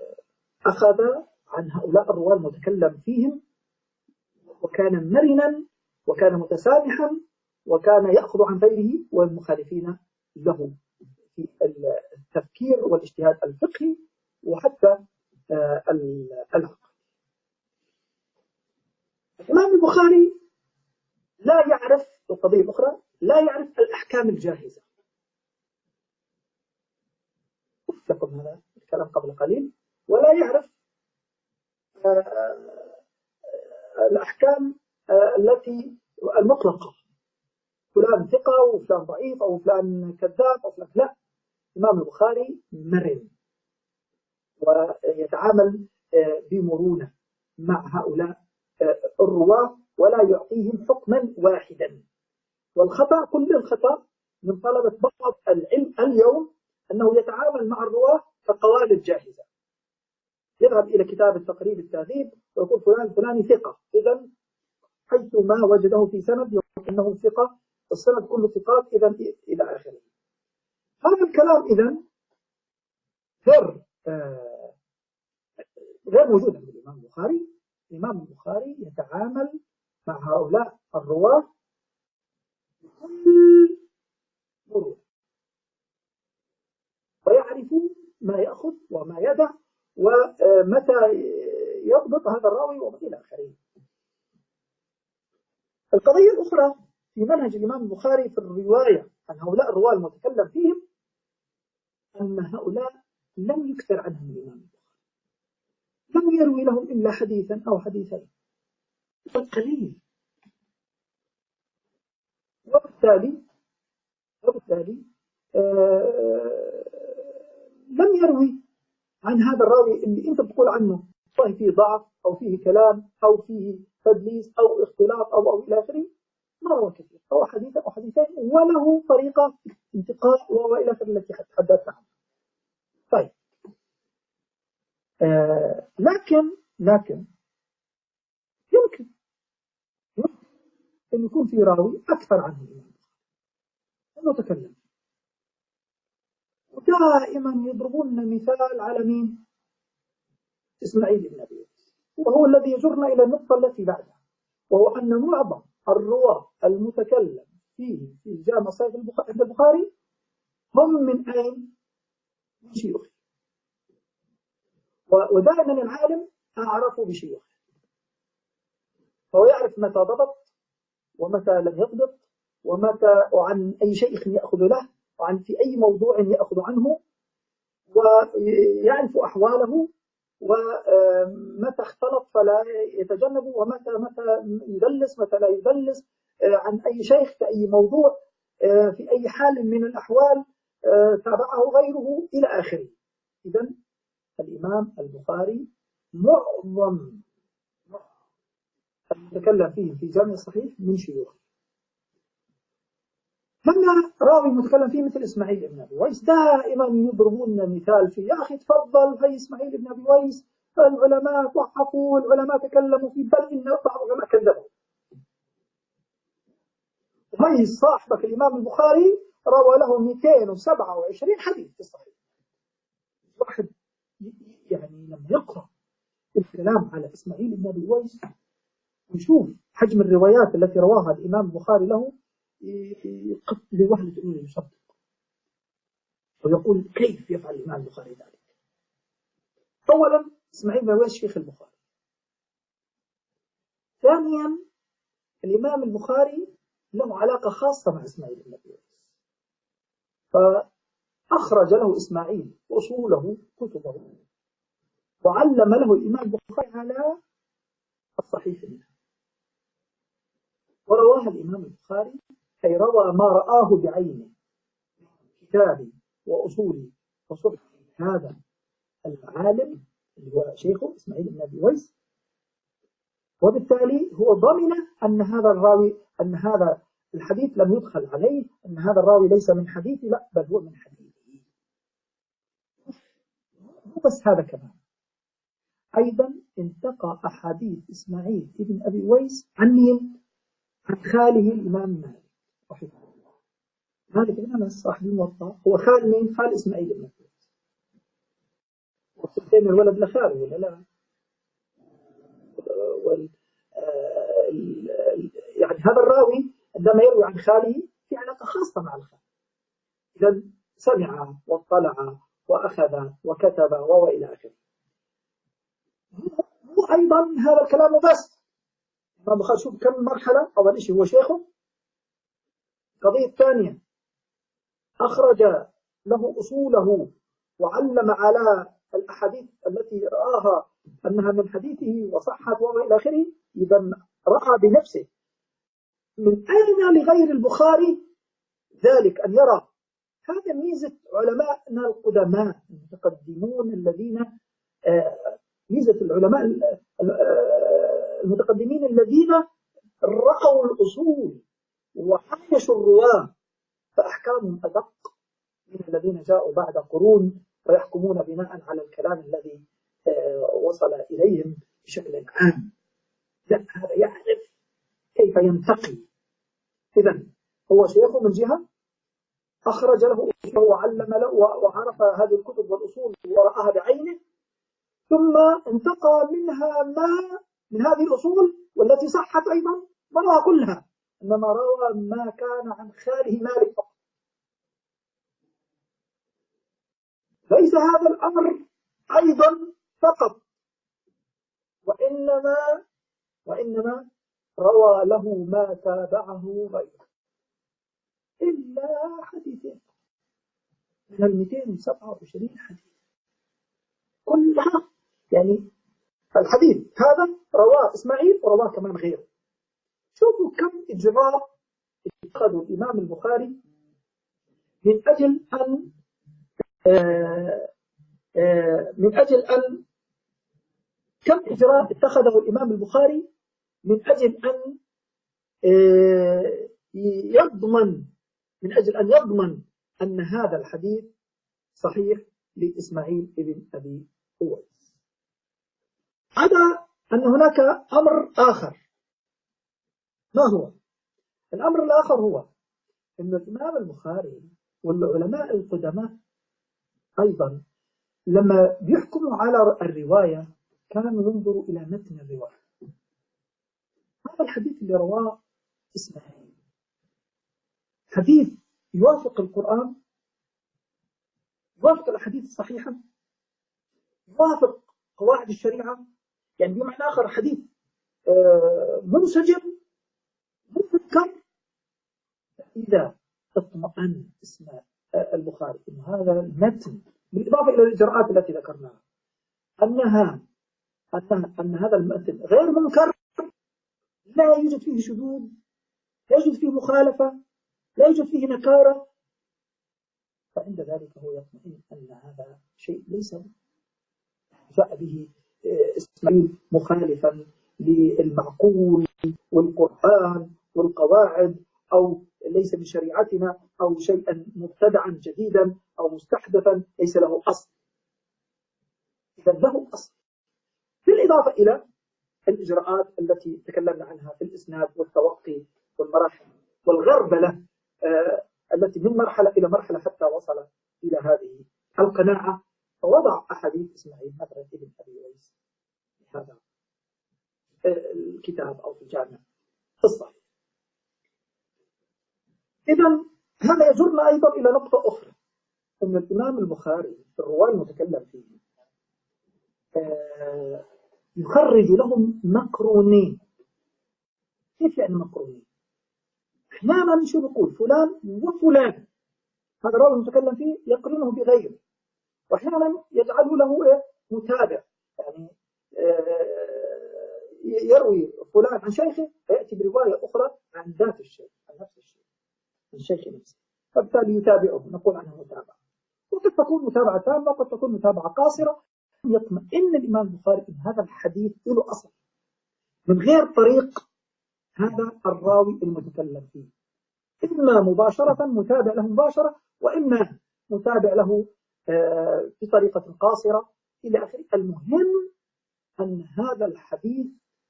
أخذ عن هؤلاء الرواة المتكلم فيهم، وكان مرنا وكان متسامحا، وكان يأخذ عن غيره والمخالفين له في التفكير والاجتهاد الفقهي وحتى العقل. الإمام البخاري لا يعرف القضية الأخرى، لا يعرف الأحكام الجاهزة. قلت لكم هذا الكلام قبل قليل. ولا يعرف الأحكام التي المطلقة، فلان ثقة وفلان ضعيف أو فلان كذاب أو فلان. لا، الإمام البخاري مرن ويتعامل بمرونة مع هؤلاء الرواة ولا يعطيهم حكما واحدا. والخطأ، كل الخطأ من طلبة بعض العلم اليوم أنه يتعامل مع الرواة كقوالب جاهزة. يذهب إلى كتاب التقريب التهذيب ويقول فلان فلاني ثقة، إذا حيث ما وجده في سند يقول إنه ثقة، السند كله ثقات، إذا إلى آخره. هذا الكلام إذا غير موجود عند الإمام البخاري. الإمام البخاري يتعامل مع هؤلاء الرواة بكل مرونة، ويعرف ما يأخذ وما يدع ومتى يضبط هذا الراوي وإلى آخره. القضية الأخرى في منهج الإمام البخاري في الرواية عن هؤلاء الرواة المتكلم فيهم أن هؤلاء لم يكثر عنهم الإمام البخاري، لم يروي لهم إلا حديثا أو حديثين قليل. وبالتالي لم يروي عن هذا الراوي اللي أنت بتقول عنه والله فيه ضعف أو فيه كلام أو فيه تدليس أو اختلاط أو إلى آخره. ما روى كثير، أو حديثا أو حديثين، وله طريقة انتقاء وإلى آخره التي تحدثنا عنها. طيب، لكن يمكن أن يكون في راوي أكثر عنه الإمام أنه تكلم. ودائما يضربون مثال على مين؟ إسماعيل بن أبي، وهو الذي يجرنا إلى النقطة التي بعدها، وهو أن معظم الرواة المتكلم فيه في جامع صحيح البخاري هم من أين؟ من شيوخه. ودائما العالم أعرف بشيوخه، فهو يعرف متى ضبط ومتى لم يضبط، ومتى وعن أي شيخ يأخذ له، وعن في أي موضوع يأخذ عنه، ويعرف أحواله، ومتى اختلط فلا يتجنب، ومتى يدلس متى لا يدلس، عن أي شيخ في أي موضوع، في أي حال من الأحوال تابعه غيره إلى آخره. إذن الإمام البخاري معظم المتكلم فيه في جامع الصحيح من شيوخه. لما راوي متكلم فيه مثل إسماعيل بن أبي ويس دائما يضربون مثال فيه، يا أخي تفضل هي إسماعيل بن أبي ويس العلماء ضحكوا والعلماء تكلموا فيه، بل إن بعض العلماء كذبوا. هي صاحبك الإمام البخاري روى له 227 حديث في الصحيح. واحد يعني لما يقرأ الكلام على إسماعيل بن أبي ويس ويشوف حجم الروايات التي رواها الإمام البخاري له يقف لوهلة أنه يصدق ويقول كيف يفعل الإمام البخاري ذلك. أولا إسماعيل بن أبي ويس شيخ البخاري. ثانيا الإمام البخاري له علاقة خاصة مع إسماعيل بن أبي ويس، فأخرج له إسماعيل أصوله كتبه وعلم له الإمام البخاري على الصحيح منه، ورواها الإمام البخاري أي روى ما رآه بعينه كتابي وأصولي وصدق هذا العالم اللي هو شيخه إسماعيل بن أبي ويس، وبالتالي هو ضمن أن هذا الراوي، أن هذا الحديث لم يدخل عليه، أن هذا الراوي ليس من حديثي، لا بل هو من حديثه. مو بس هذا كمان، أيضا انتقى أحاديث إسماعيل بن أبي ويس عن مين؟ عن خاله الإمام مالك رحمه الله. مالك بن أنس صاحب الموطأ هو خال مين؟ خال إسماعيل بن أبي ويس. وصلتين الولد لخاله ولا لا؟ يعني يعني هذا الراوي عندما يروي عن خاله في علاقة خاصة مع الخال، إذا سمع واطلع وأخذ وكتب وإلى آخره. مو أيضا هذا الكلام بس، شوف كم مرحلة. أول شيء هو شيخه. القضية الثانية أخرج له أصوله وعلم على الأحاديث التي رآها أنها من حديثه وصحت وإلى آخره. إذا رأى بنفسه. من أين لغير البخاري ذلك أن يرى؟ هذا ميزة علماءنا القدماء المتقدمون الذين ميزة العلماء المتقدمين الذين رأوا الأصول وعايشوا الرواة، فأحكامهم أدق من الذين جاءوا بعد قرون ويحكمون بناء على الكلام الذي وصل إليهم بشكل عام. لا، هذا يعرف كيف ينتقي. إذن هو شيخه من جهة، أخرج له أصوله وعلم له وعرف هذه الكتب والأصول ورآها بعينه، ثم انتقى منها ما من هذه الأصول والتي صحت أيضا ما روى كلها، إنما روى ما كان عن خاله مالك فقط. ليس هذا الأمر أيضا فقط، وإنما روى له ما تابعه غيره إلا حديثين من 227 حديث كلها. يعني الحديث هذا رواه إسماعيل ورواه كمان غيره. شوفوا كم إجراء اتخذوا الإمام البخاري من أجل أن كم إجراء اتخذه الإمام البخاري من أجل أن يضمن أن هذا الحديث صحيح لإسماعيل ابن أبي أويس. عدا أن هناك أمر آخر. ما هو الأمر الآخر؟ هو أن الإمام البخاري والعلماء القدماء أيضا لما بيحكموا على الرواية كانوا ينظروا إلى متن الرواية. هذا الحديث اللي رواه إسماعيل حديث يوافق القرآن، يوافق الأحاديث الصحيحة، يوافق قواعد الشريعة. يعني بمعنى آخر حديث منسجم منكر. إذا اطمأن اسم البخاري إن هذا المتن بالإضافة إلى الإجراءات التي ذكرناها أن هذا المتن غير منكر، لا يوجد فيه شذوذ، لا يوجد فيه مخالفة، لا يوجد فيه نكارة، فعند ذلك هو يطمئن أن هذا شيء ليس جاء به إسماعيل مخالفا للمعقول والقرآن والقواعد، أو ليس من شريعتنا، أو شيئا مبتدعا جديدا أو مستحدثا ليس له أصل. إذا له أصل، بالإضافة إلى الإجراءات التي تكلمنا عنها في الإسناد والتوقي والمراحل والغربلة التي من مرحلة إلى مرحلة حتى وصل إلى هذه القناعة، فوضع أحاديث إسماعيل مثلا ابن أبي أويس في هذا الكتاب أو في الجامع الصحيح. إذن هذا يجرنا أيضا إلى نقطة أخرى، أن الإمام البخاري في الرواية المتكلم فيه يخرج لهم مقرونين. كيف يعني مقرونين؟ أحيانا شو بقول فلان وفلان، هذا الراوي المتكلم فيه يقرنه بغيره، وأحيانا يجعله له متابع، يعني يروي فلان عن شيخه فيأتي برواية أخرى عن ذات الشيخ، عن نفس الشيخ، عن الشيخ نفسه، فبالتالي يتابعه، نقول عنه متابعة. وقد تكون متابعة تامة وقد تكون متابعة قاصرة. يطمئن الإمام البخاري إن هذا الحديث له أصل من غير طريق هذا الراوي المتكلم فيه، إما مباشرة متابع له مباشرة، وإما متابع له بطريقة قاصرة إلى آخره. المهم أن هذا الحديث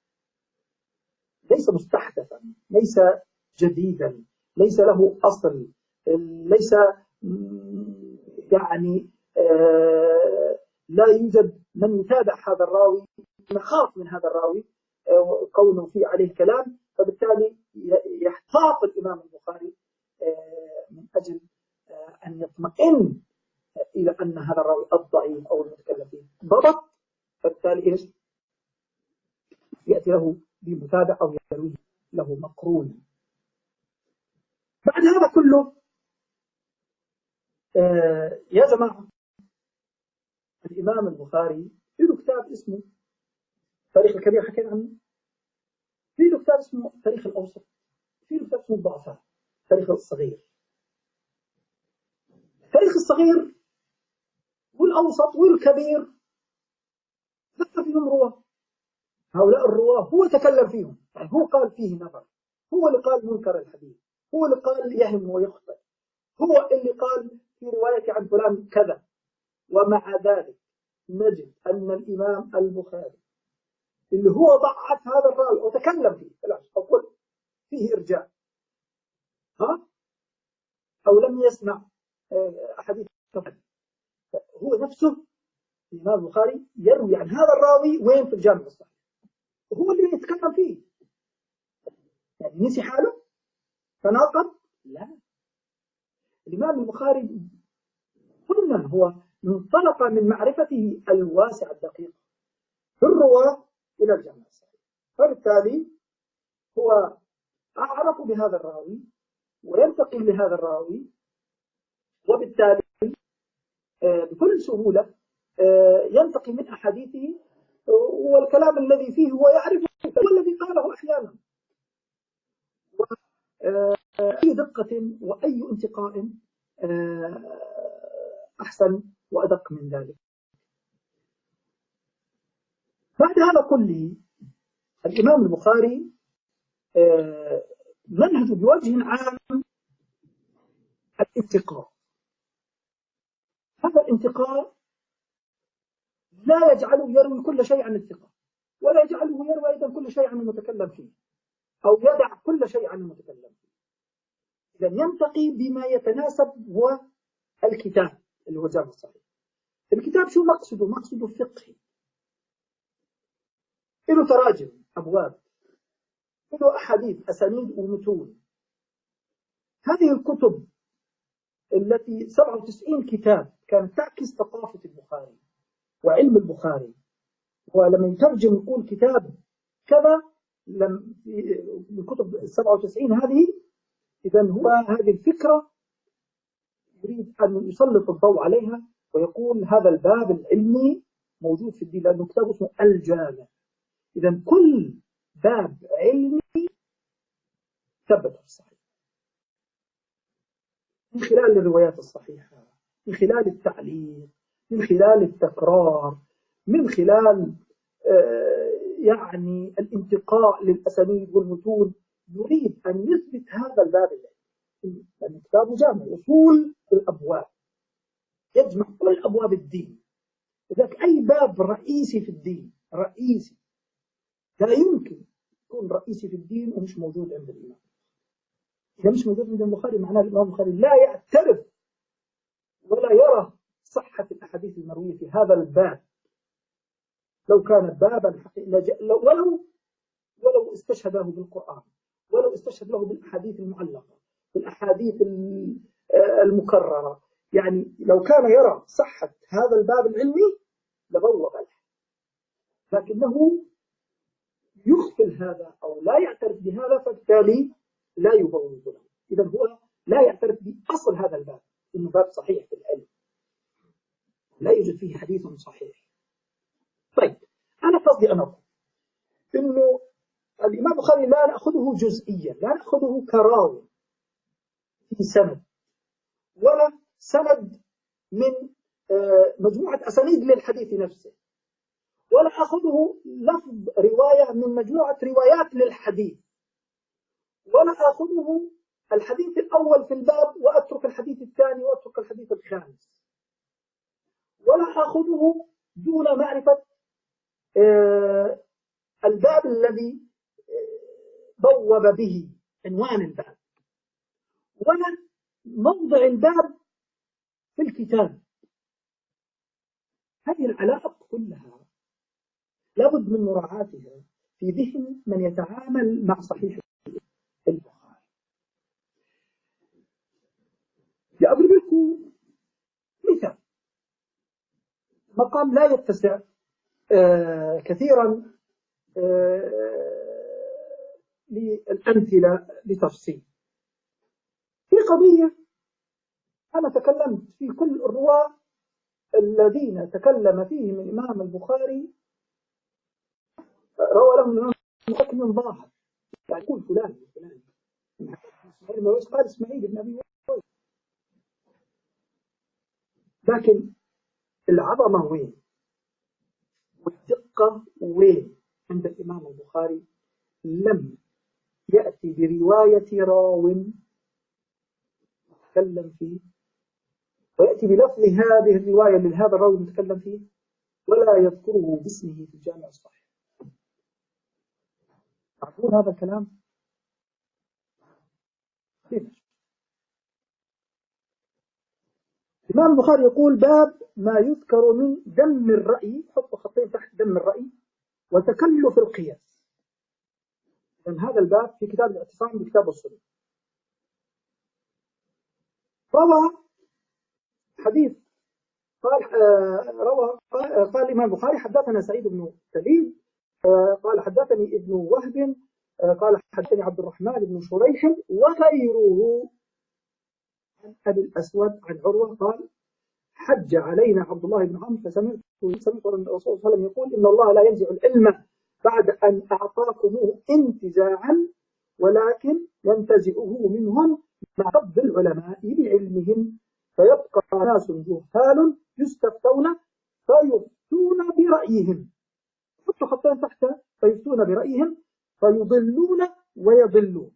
ليس مستحدثا، ليس جديدا، ليس له أصل، ليس يعني لا يوجد من يتابع هذا الراوي، نخاف من هذا الراوي كونه فيه عليه كلام فبالتالي يحتاط الإمام البخاري من أجل أن يطمئن إلى أن هذا الراوي الضعيف أو المتكلم فيه ضبط، فبالتالي إيش يأتي له بمتابع أو يروي له مقرون. بعد هذا كله يا جماعة، الإمام البخاري له كتاب اسمه تاريخ الكبير حكينا عنه، في له كتاب اسمه تاريخ الأوسط، في له كتاب اسمه الضعفاء، تاريخ الصغير. التاريخ الصغير والأوسط والكبير ذكر فيهم رواه، هؤلاء الرواه هو تكلم فيهم، يعني هو قال فيه نظر، هو اللي قال منكر الحديث، هو اللي قال يهم ويخطئ، هو اللي قال في رواية عن فلان كذا. ومع ذلك نجد أن الإمام البخاري اللي هو ضعف هذا الراوي وتكلم فيه أو قل فيه إرجاء أو لم يسمع أحاديث، هو نفسه الإمام البخاري يروي عن هذا الراوي وين في الجامع الصحيح، وهو اللي يتكلم فيه. يعني نسي حاله تناقض؟ لا، الإمام البخاري قلنا هو انطلق من معرفته الواسعة الدقيقة في الرواة إلى الجامع الصحيح، فبالتالي هو أعرف بهذا الراوي وينتقل لهذا الراوي، وبالتالي بكل سهولة ينتقي من أحاديثه، والكلام الذي فيه هو يعرفه والذي قاله أحيانا، وأي دقة وأي انتقاء أحسن وأدق من ذلك. بعد هذا كله الإمام البخاري منهج بوجه عام الانتقاء. هذا الانتقاء لا يجعله يروي كل شيء عن الثقة، ولا يجعله يروي أيضا كل شيء عن المتكلم فيه، أو يدع كل شيء عن المتكلم فيه. إذا ينتقي بما يتناسب هو الكتاب اللي هو الجامع الصحيح. الكتاب شو مقصده؟ مقصده فقهي، له تراجم أبواب، له أحاديث أسانيد ومتون. هذه الكتب التي 97 كتاب كانت تعكس ثقافة البخاري وعلم البخاري، ولما يترجم يقول كتاب كذا من كتب 97 هذه، إذا هو هذه الفكرة يريد أن يسلط الضوء عليها ويقول هذا الباب العلمي موجود في الدين، لأنه كتاب اسمه الجامع. إذا كل باب علمي ثبت في الصحيح من خلال الروايات الصحيحة، من خلال التعليق، من خلال التكرار، من خلال يعني الانتقاء للأسانيد والمتون. يريد أن يثبت هذا الباب العلمي، لأن كتابه جامع يصول الأبواب، يجمع كل أبواب الدين. لذلك أي باب رئيسي في الدين، رئيسي، لا يمكن يكون رئيسي في الدين ومش موجود عند الإمام. إذا مش موجود عند البخاري معناه الإمام البخاري لا يعترف ولا يرى صحة الأحاديث المروية في هذا الباب. لو كان بابا ولو استشهده بالقرآن، ولو استشهد له بالأحاديث المعلقة، بالأحاديث المكررة، يعني لو كان يرى صحة هذا الباب العلمي لبوغ له، لكنه يغفل هذا أو لا يعترف بهذا، فبالتالي لا يبوغ له. إذا هو لا يعترف بأصل هذا الباب، إنه باب صحيح في العلم، لا يوجد فيه حديث صحيح. طيب، أنا قصدي أن أقول إنه الإمام البخاري لا نأخذه جزئيا، لا نأخذه كراوي في سند، ولا سند من مجموعة أسانيد للحديث نفسه، ولا أخذه لفظ رواية من مجموعة روايات للحديث، ولا أخذه الحديث الأول في الباب وأترك الحديث الثاني وأترك الحديث الخامس، ولا أخذه دون معرفة الباب الذي بوب به عنوان الباب، ولا موضع الباب في الكتاب. هذه العلاقة كلها لابد من مراعاتها في ذهن من يتعامل مع صحيح مقام لا يتسع كثيرا للأمثلة لتفصيل. في قضية أنا تكلمت في كل الرواة الذين تكلم فيهم الإمام البخاري روى لهم الإمام البخاري من ظاهر، يعني يقول فلان إسماعيل بن قال إسماعيل بن أبي ويس، لكن العظمة وين والدقة وين عند الإمام البخاري؟ لم يأتي برواية راو تكلم فيه ويأتي بلفظ هذه الرواية لهذا الراوي المتكلم فيه ولا يذكره باسمه في الجامع الصحيح. تعرفون هذا الكلام؟ الإمام البخاري يقول باب ما يذكر من دم الرأي، حطوا خطين تحت دم الرأي وتكلف القياس. لأن هذا الباب في كتاب الاعتصام بكتاب الصلب. روى حديث قال الإمام البخاري حدثنا سعيد بن سليم قال حدثني ابن وهب قال حدثني عبد الرحمن بن شريح وغيره عن أبي الأسود عن عروة قال حج علينا عبد الله بن عمرو فسمعت الرسول صلى الله عليه وسلم يقول إن الله لا ينزع العلم بعد أن أعطاكموه انتزاعا ولكن ينتزعه منهم مع فضل العلماء بعلمهم فيبقى ناس جهال يستفتون فيفتون برأيهم. حطوا خطين تحت فيفتون برأيهم فيضلون ويضلون.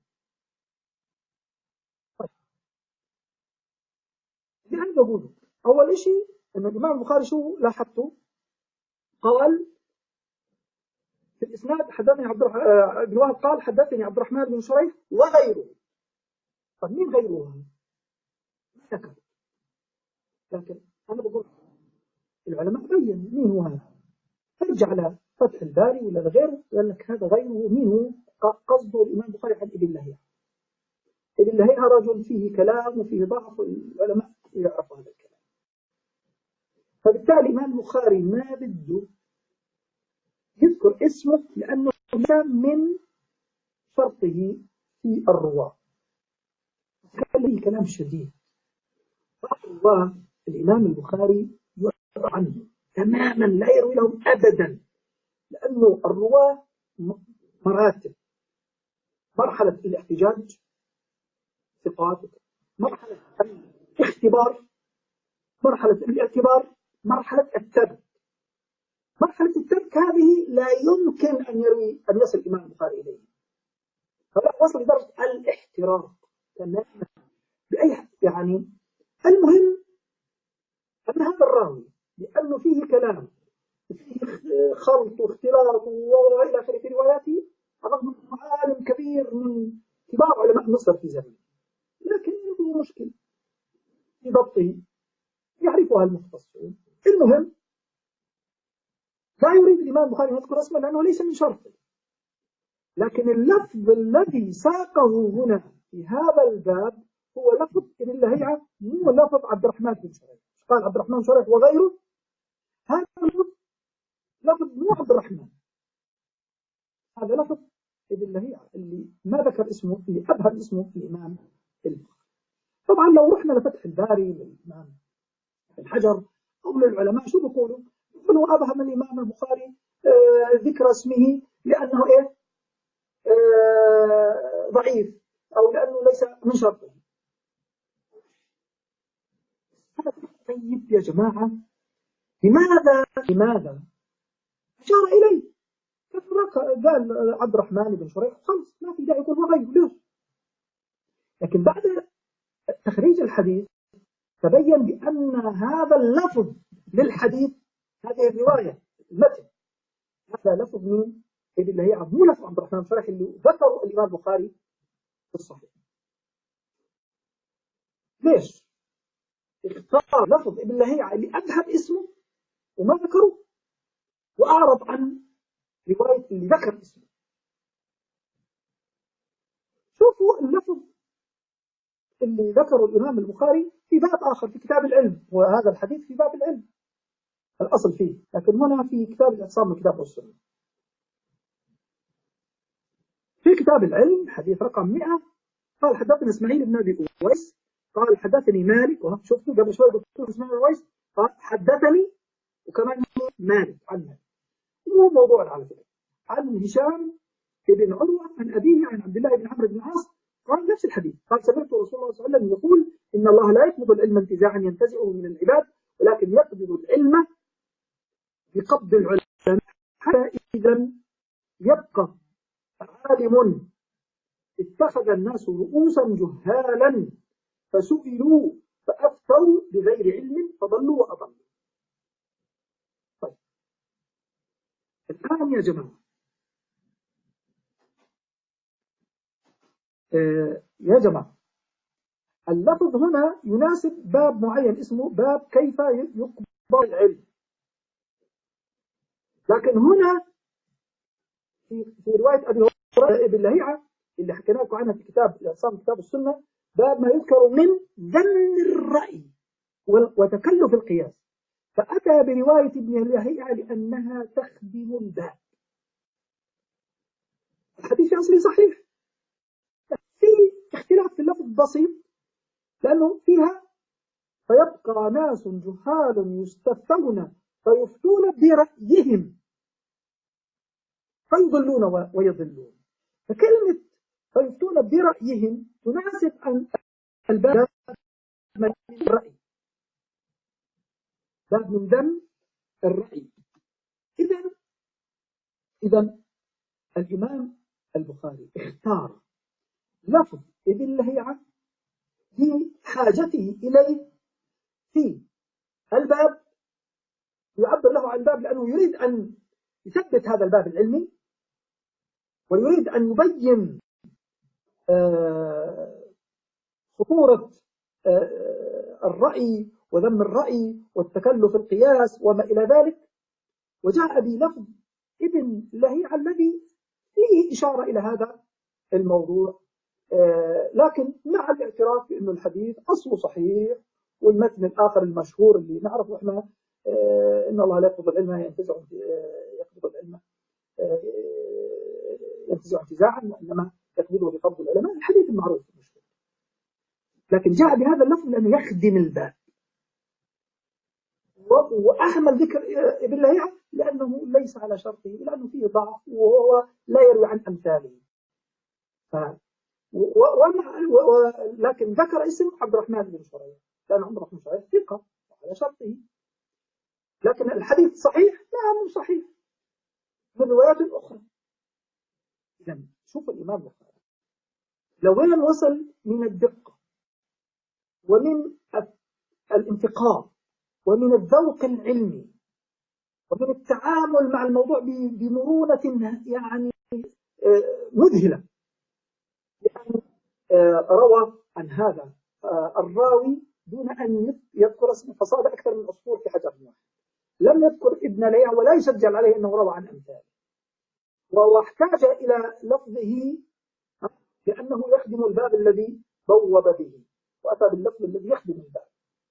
يعني بقول أول شيء أن الإمام البخاري شو لاحظته؟ قال في الإسناد حدثني ابن وهب قال حدثني عبد الرحمن بن شريح وغيره. طب مين غيره؟ ذكر. لكن أنا بقول العلماء بيّنوا مين هو هذا. ارجع على فتح الباري ولا غيره قال لك هذا غيره. مين هو؟ قصده الإمام البخاري عن ابن لهيعة. ابن لهيعة رجل فيه كلام وفيه ضعف والعلماء يعرفوا هذا الكلام. فبالتالي الإمام البخاري ما بده يذكر اسمه لأنه من شرطه في الرواة. كان لي كلام شديد. الرواة الإمام البخاري يعرف عنه تماما لا يروي لهم أبدا لأنه الرواة مراتب. مرحلة الاحتجاج ثقات، مرحلة الاختبار، مرحلة الاعتبار، مرحلة الترك. مرحلة الترك هذه لا يمكن أن يصل الإمام البخاري إليه. فلا وصل لدرجة الاحتراق تماما بأي يعني. المهم أن هذا الراوي لأنه فيه كلام فيه خلط واختلاط وإلى آخره في رواياته رغم أنه عالم كبير من كبار علماء مصر في زمنه لكن عنده مشكلة في ضبطه يعرفها المختصون. المهم لا يريد الإمام البخاري أن يذكر اسمه لأنه ليس من شرطه. لكن اللفظ الذي ساقه هنا في هذا الباب هو لفظ ابن لهيعة مو لفظ عبد الرحمن بن شريح. قال عبد الرحمن شريح وغيره. هذا لفظ مو عبد الرحمن، هذا لفظ ابن لهيعة اللي ما ذكر اسمه اللي أبهم اسمه الإمام البخاري. طبعا لو رحنا لفتح الباري للإمام الحجر أو للعلماء شو بيقولوا؟ بيقولوا أبهم الإمام البخاري ذكر اسمه لأنه إيه ضعيف أو لأنه ليس من شرطه. طيب يا جماعة لماذا أشار إليه قال عبد الرحمن بن شريح خلص ما في داعي يقول وغيره ليش. لكن بعد تخريج الحديث تبين بأن هذا اللفظ للحديث هذه الرواية المتن هذا لفظ من ابن لهيعة مو لفظ عبد الرحمن بن شريح اللي ذكره الإمام البخاري في الصحيح. ليش؟ اختار لفظ ابن لهيعة اللي أذهب اسمه وما ذكره وأعرض عن رواية اللي ذكر اسمه. شوفوا اللفظ اللي ذكره الإمام البخاري في باب آخر في كتاب العلم وهذا الحديث في باب العلم الأصل فيه. لكن هنا في كتاب الاعتصام من كتاب السنة، في كتاب العلم حديث رقم 100 قال حدثني إسماعيل بن أبي أويس قال حدثني مالك، شفتوا قبل شوي دكتور إسماعيل بن أويس قال حدثني، وكمان مالك عنه، مو موضوع على فكرة، عن هشام بن عروة عن أبيه عن عبد الله بن عمرو بن العاص قال نفس الحديث، قال سمعت رسول الله صلى الله عليه وسلم يقول إن الله لا يقبض العلم انتزاعا ينتزعه من العباد، ولكن يقبض العلم بقبض العلماء، حتى إذا يبقى عالم اتخذ الناس رؤوسا جهالا فسئلوا فأفتوا بغير علم فضلوا وأضلوا. طيب الآن يا جماعة، يا جماعة اللفظ هنا يناسب باب معين اسمه باب كيف يقبض العلم، لكن هنا في رواية أبي هريرة بن لهيعة اللي حكينا لكم عنها في كتاب الاعتصام كتاب السنة، باب ما يذكر من ذم الرأي وتكلف القياس، فأتى برواية ابن لهيعة لأنها تخدم الباب. الحديث أصلي صحيح، في اختلاف في اللفظ بسيط لأنه فيها فيبقى ناس جهال يستفتون فيفتون برأيهم فيضلون ويضلون، فكلمة فيفتون برأيهم تناسب أن الباب من الرأي، باب من ذم الرأي. إذا الإمام البخاري اختار لفظ ابن لهيعة لحاجته إليه في الباب، يعبر له عن الباب لأنه يريد أن يثبت هذا الباب العلمي، ويريد أن يبين خطورة الرأي وذم الرأي والتكلف القياس وما إلى ذلك، وجاء بلفظ ابن لهيعة الذي فيه إشارة إلى هذا الموضوع، لكن مع الاعتراف بأن الحديث أصله صحيح، والمتن الآخر المشهور اللي نعرفه إحنا إن الله لا يقبض العلم يقبض العلم ينتزع انتزاعا، وإنما يقبضه بقبض العلماء، الحديث المعروف المشهور، لكن جاء بهذا اللفظ لأنه يخدم الباب، وأهمل ذكر ابن لهيعة لأنه ليس على شرطه، لأنه فيه ضعف وهو لا يروي عن أمثاله، لكن ذكر اسم عبد الرحمن بن شريح، لأن عبد الرحمن بن شريح ثقة على شرطه، لكن الحديث صحيح؟ لا، مو صحيح من روايات أخرى. إذا شوف الإمام البخاري لو وين وصل من الدقة ومن الانتقاء ومن الذوق العلمي ومن التعامل مع الموضوع بمرونة يعني مذهلة، لأن روى عن هذا الراوي دون أن يذكر اسم فصاد أكثر من أسطور في حجر واحد، لم يذكر ابن لهيعة ولا يسجل عليه أنه روى عن أمثاله، واحتاج إلى لفظه لأنه يخدم الباب الذي بوب به، وأتى باللفظ الذي يخدم الباب،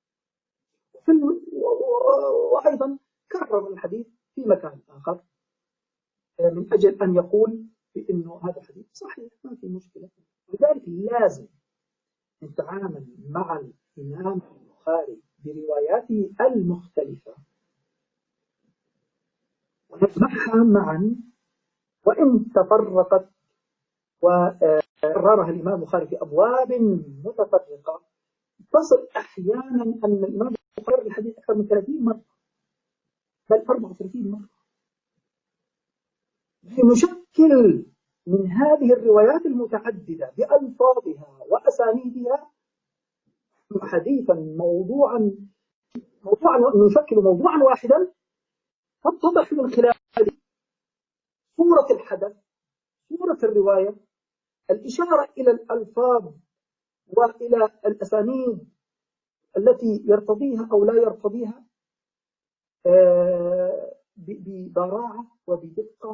وأيضا كرر الحديث في مكان آخر من أجل أن يقول بأنه هذا الحديث صحيح ما في مشكلة. لذلك لازم نتعامل مع الإمام البخاري برواياته المختلفة ونجمعها معا، وإن تفرقت وقررها الإمام البخاري في أبواب متفرقة، تصل أحيانا أن الإمام البخاري الحديث أكثر من 30 مرة بل 34 مرة، لنشكل من هذه الروايات المتعددة بألفاظها وأسانيدها حديثا موضوعا نشكل موضوعا واحدا، تتضح من خلال صورة الحدث، صورة الرواية، الإشارة إلى الألفاظ وإلى الأسانيد التي يرتضيها أو لا يرتضيها ببراعة وبدقة،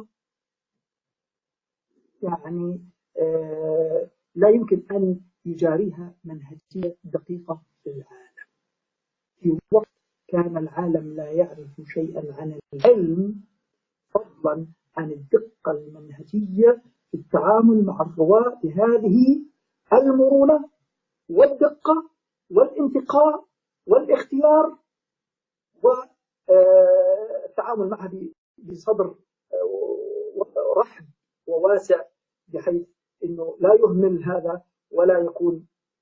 يعني لا يمكن أن يجاريها منهجية دقيقة في العالم في وقت كان العالم لا يعرف شيئا عن العلم، فضلا عن الدقة المنهجية في التعامل مع الرواة بهذه المرونة والدقة والانتقاء والاختيار، والتعامل معها بصدر رحب وواسع، بحيث أنه لا يهمل هذا ولا يكون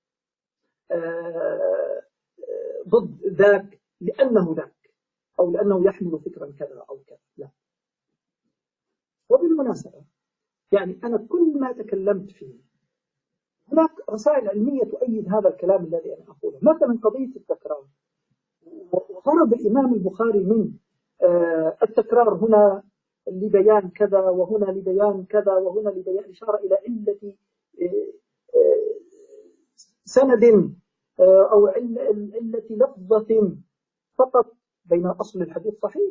ضد ذاك لأنه ذاك أو لأنه يحمل فكرا كذا أو كذا، لا. وبالمناسبة يعني أنا كل ما تكلمت فيه هناك رسائل علمية تؤيد هذا الكلام الذي أنا أقوله. مثلا قضية التكرار، وضرب الإمام البخاري من التكرار هنا لبيان كذا وهنا لبيان كذا وهنا لبيان، إشارة إلى علة سند أو علة لفظة فقط بين أصل الحديث صحيح،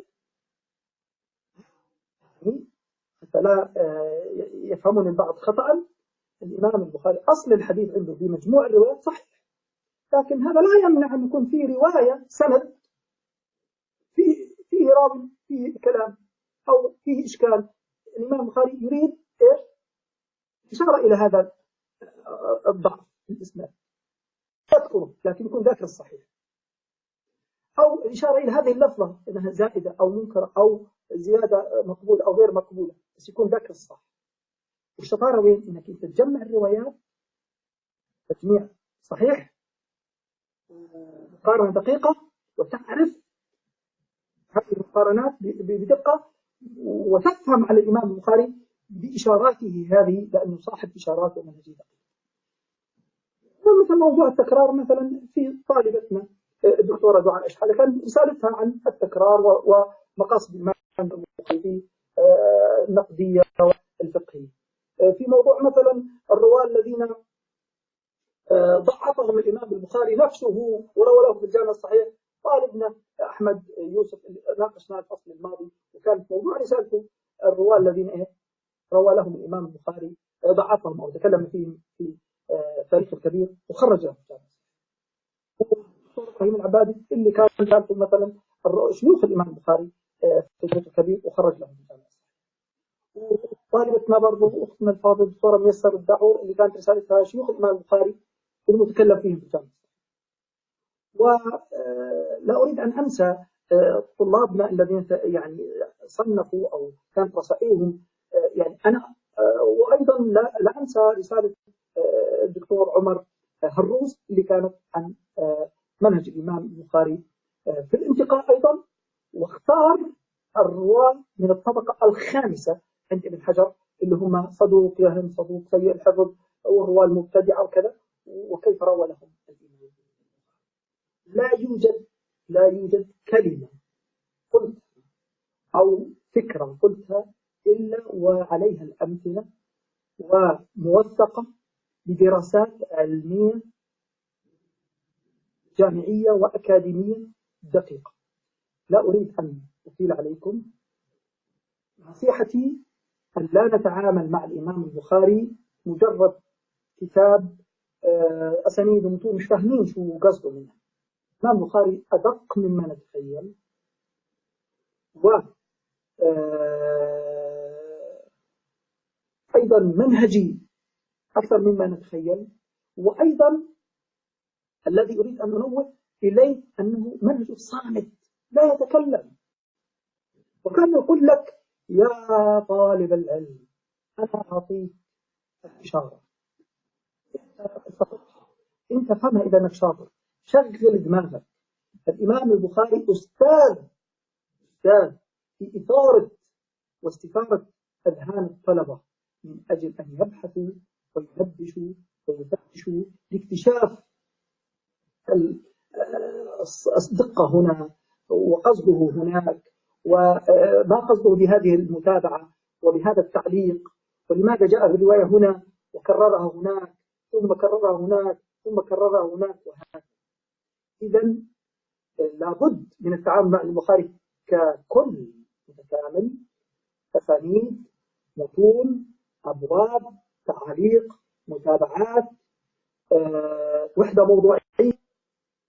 حتى لا يفهمون البعض خطأ. الإمام البخاري أصل الحديث عنده في مجموع الروايات صحيح، لكن هذا لا يمنع أن يكون فيه رواية سند فيه راوي فيه كلام أو فيه إشكال. الإمام البخاري يريد إيش؟ إشارة إلى هذا الضعف في الإسناد، يذكره لكن يكون ذاكر الصحيح، أو إشارة إلى هذه اللفظة إنها زائدة أو منكرة أو زيادة مقبولة أو غير مقبولة، بس يكون ذاكر الصح. والشطارة وين؟ إنك أنت تجمع الروايات تجميع صحيح مقارنة دقيقة، وتعرف هذه المقارنات بدقة، وتفهم على الإمام البخاري بإشاراته هذه، لأنه صاحب إشارات ومنهجية. مثل موضوع التكرار، مثلا في طالبتنا الدكتورة دعاء إشحال كان رسالتها عن التكرار ومقاصد الإمام البخاري النقدية والفقهية. في موضوع مثلا الرواة الذين ضعفهم الإمام البخاري نفسه وروى له في الجامع الصحيح، طالبنا أحمد يوسف ناقشنا الفصل الماضي، وكانت موضوع رسالته الرواة الذين روى لهم الإمام البخاري ضعفهم أو تكلم فيهم في تاريخ الكبير وخرج له في الجامع. إبراهيم العبادي اللي كان رسالته مثلا شيوخ الإمام البخاري في تاريخ الكبير وخرج له في الجامع. وطالبتنا برضه أختنا الفاضل الدكتورة ميسر الدعور اللي كانت رسالتها شيوخ الإمام البخاري المتكلم فيهم في الجامعة. ولا أريد أن أنسى طلابنا الذين يعني صنفوا أو كانت رسائلهم يعني أنا وأيضا لا أنسى رسالة الدكتور عمر هروس اللي كانت عن منهج الإمام البخاري في الانتقاء أيضا، واختار الرواة من الطبقة الخامسة عند ابن حجر اللي هم صدوق يهم صدوق سيء الحفظ والرواة المبتدعة وكذا، وكيف روى لهم الإمام. لا يوجد كلمة قلت أو فكرة قلتها إلا وعليها الأمثلة وموثقة بدراسات علمية جامعية وأكاديمية دقيقة. لا أريد أن أطيل عليكم. نصيحتي أن لا نتعامل مع الإمام البخاري مجرد كتاب أسانيد ومتون مش فاهمين شو قصده منه. الإمام البخاري أدق مما نتخيل، و أيضا منهجي أكثر مما نتخيل، وأيضا الذي أريد أن أنوه إليه أنه منهج صامت لا يتكلم. وكان يقول لك يا طالب العلم أنا أعطيك إشارة أنت فهمها إذا أنك شاطر، شغل دماغك. الإمام البخاري أستاذ في إثارة واستثارة أذهان الطلبة من أجل أن يبحثوا ويفتشوا لاكتشاف الدقة هنا وقصده هناك، وما قصده بهذه المتابعة وبهذا التعليق، ولماذا جاء بالرواية هنا وكررها هناك ثم كررها هناك ثم كررها هناك وهكذا. إذن لابد من التعامل مع البخاري ككل متكامل، أسانيد، متون، أبواب، تعليق، متابعات، وحدة موضوعية.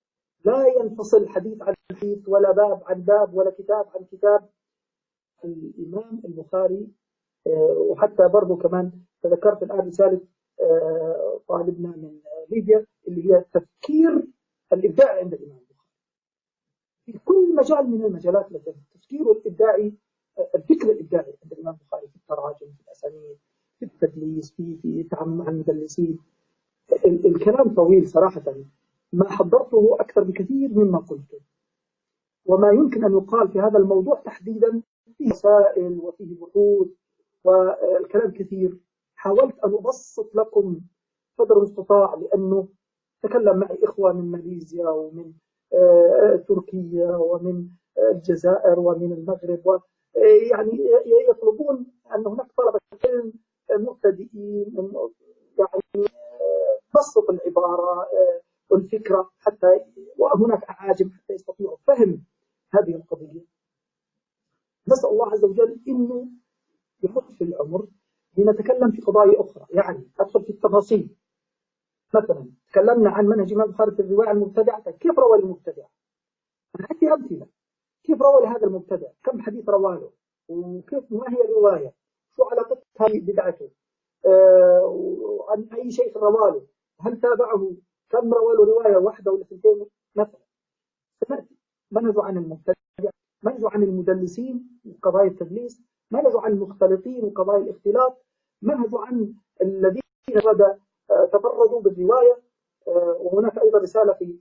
لا ينفصل حديث عن حديث ولا باب عن باب ولا كتاب عن كتاب. الإمام البخاري وحتى برضو كمان تذكرت الآن رسالة طالبنا من ليبيا اللي هي تفكير الإبداع عند الإمام البخاري في كل مجال من المجالات. مثلا التفكير الإبداعي، الفكر الإبداعي عند الإمام البخاري في التراجم، في الأسانيد، في التدليس، في التعامل مع المدلسين. الكلام طويل صراحة، ما حضرته أكثر بكثير مما قلته، وما يمكن أن يقال في هذا الموضوع تحديدا فيه مسائل وفيه بحوث والكلام كثير. حاولت أن أبسط لكم قدر المستطاع، لأنه تكلم معي إخوة من ماليزيا ومن تركيا ومن الجزائر ومن المغرب، يعني يطلبون أن هناك طلبة علم مبتدئين، يعني بسط العبارة والفكرة حتى، وهناك أعاجم حتى يستطيعوا فهم هذه القضية. نسأل الله عز وجل إنه يحط في العمر لنتكلم في قضايا أخرى، يعني أدخل في التفاصيل. مثلا تكلمنا عن منهج الإمام البخاري في الرواية المبتدعة، كيف روى المبتدع؟ أنا أعطي أمثلة كيف روى لهذا المبتدع، كم حديث رواله، وكيف ما هي الرواية، شو علاقتها بدعته، وعن أي شيء رواله، هل تابعه، كم رواله رواية واحدة ولا اثنتين مثلا. سنأتي منهج عن المبتدع، منهج عن المدلسين وقضايا التدليس، منهج عن المختلطين وقضايا الاختلاط، منهج عن الذين تفردوا بالرواية. وهناك أيضا رسالة في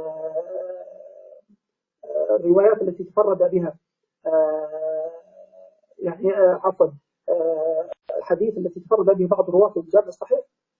الروايات التي تفرد بها، يعني عفوا الحديث التي تفرد به بعض الرواة في الجامع الصحيح.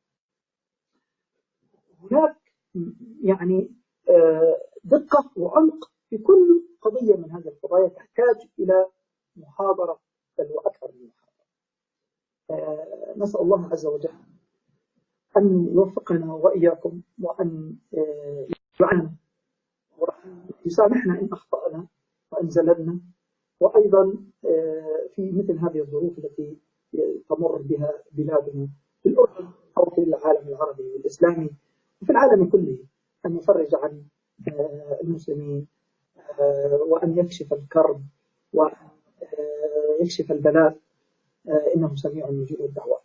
هناك يعني دقة وعمق في كل قضية من هذه القضايا تحتاج إلى محاضرة، بل وأكثر من محاضرة. نسأل الله عز وجل أن يوفقنا وإياكم، وأن يعنا، وأن يسامحنا إن أخطأنا وإن زللنا. وأيضا في مثل هذه الظروف التي تمر بها بلادنا في الأردن أو في العالم العربي والإسلامي وفي العالم كله، أن يفرج عن المسلمين، وأن يكشف الكرب، وأن يكشف البلاء، إنه سميع يجيب الدعوات.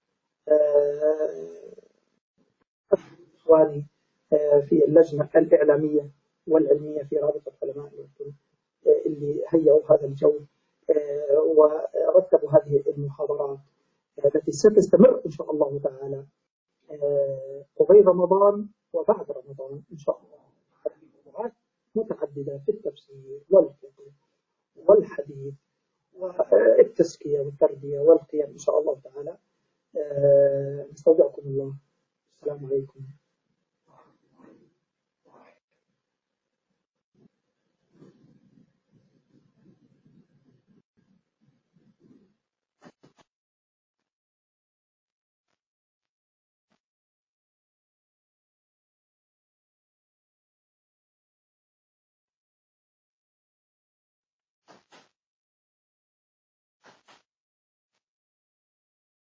إخواني في اللجنة الإعلامية والعلمية في رابطة علماء الأردن اللي هيئوا هذا الجو ورتبوا هذه المحاضرات التي ستستمر إن شاء الله تعالى قبيل رمضان وبعد رمضان إن شاء الله، موضوعات متعددة في التفسير والفقه والحديث والتزكية والتربية والقيم إن شاء الله تعالى. نستودعكم الله. السلام عليكم.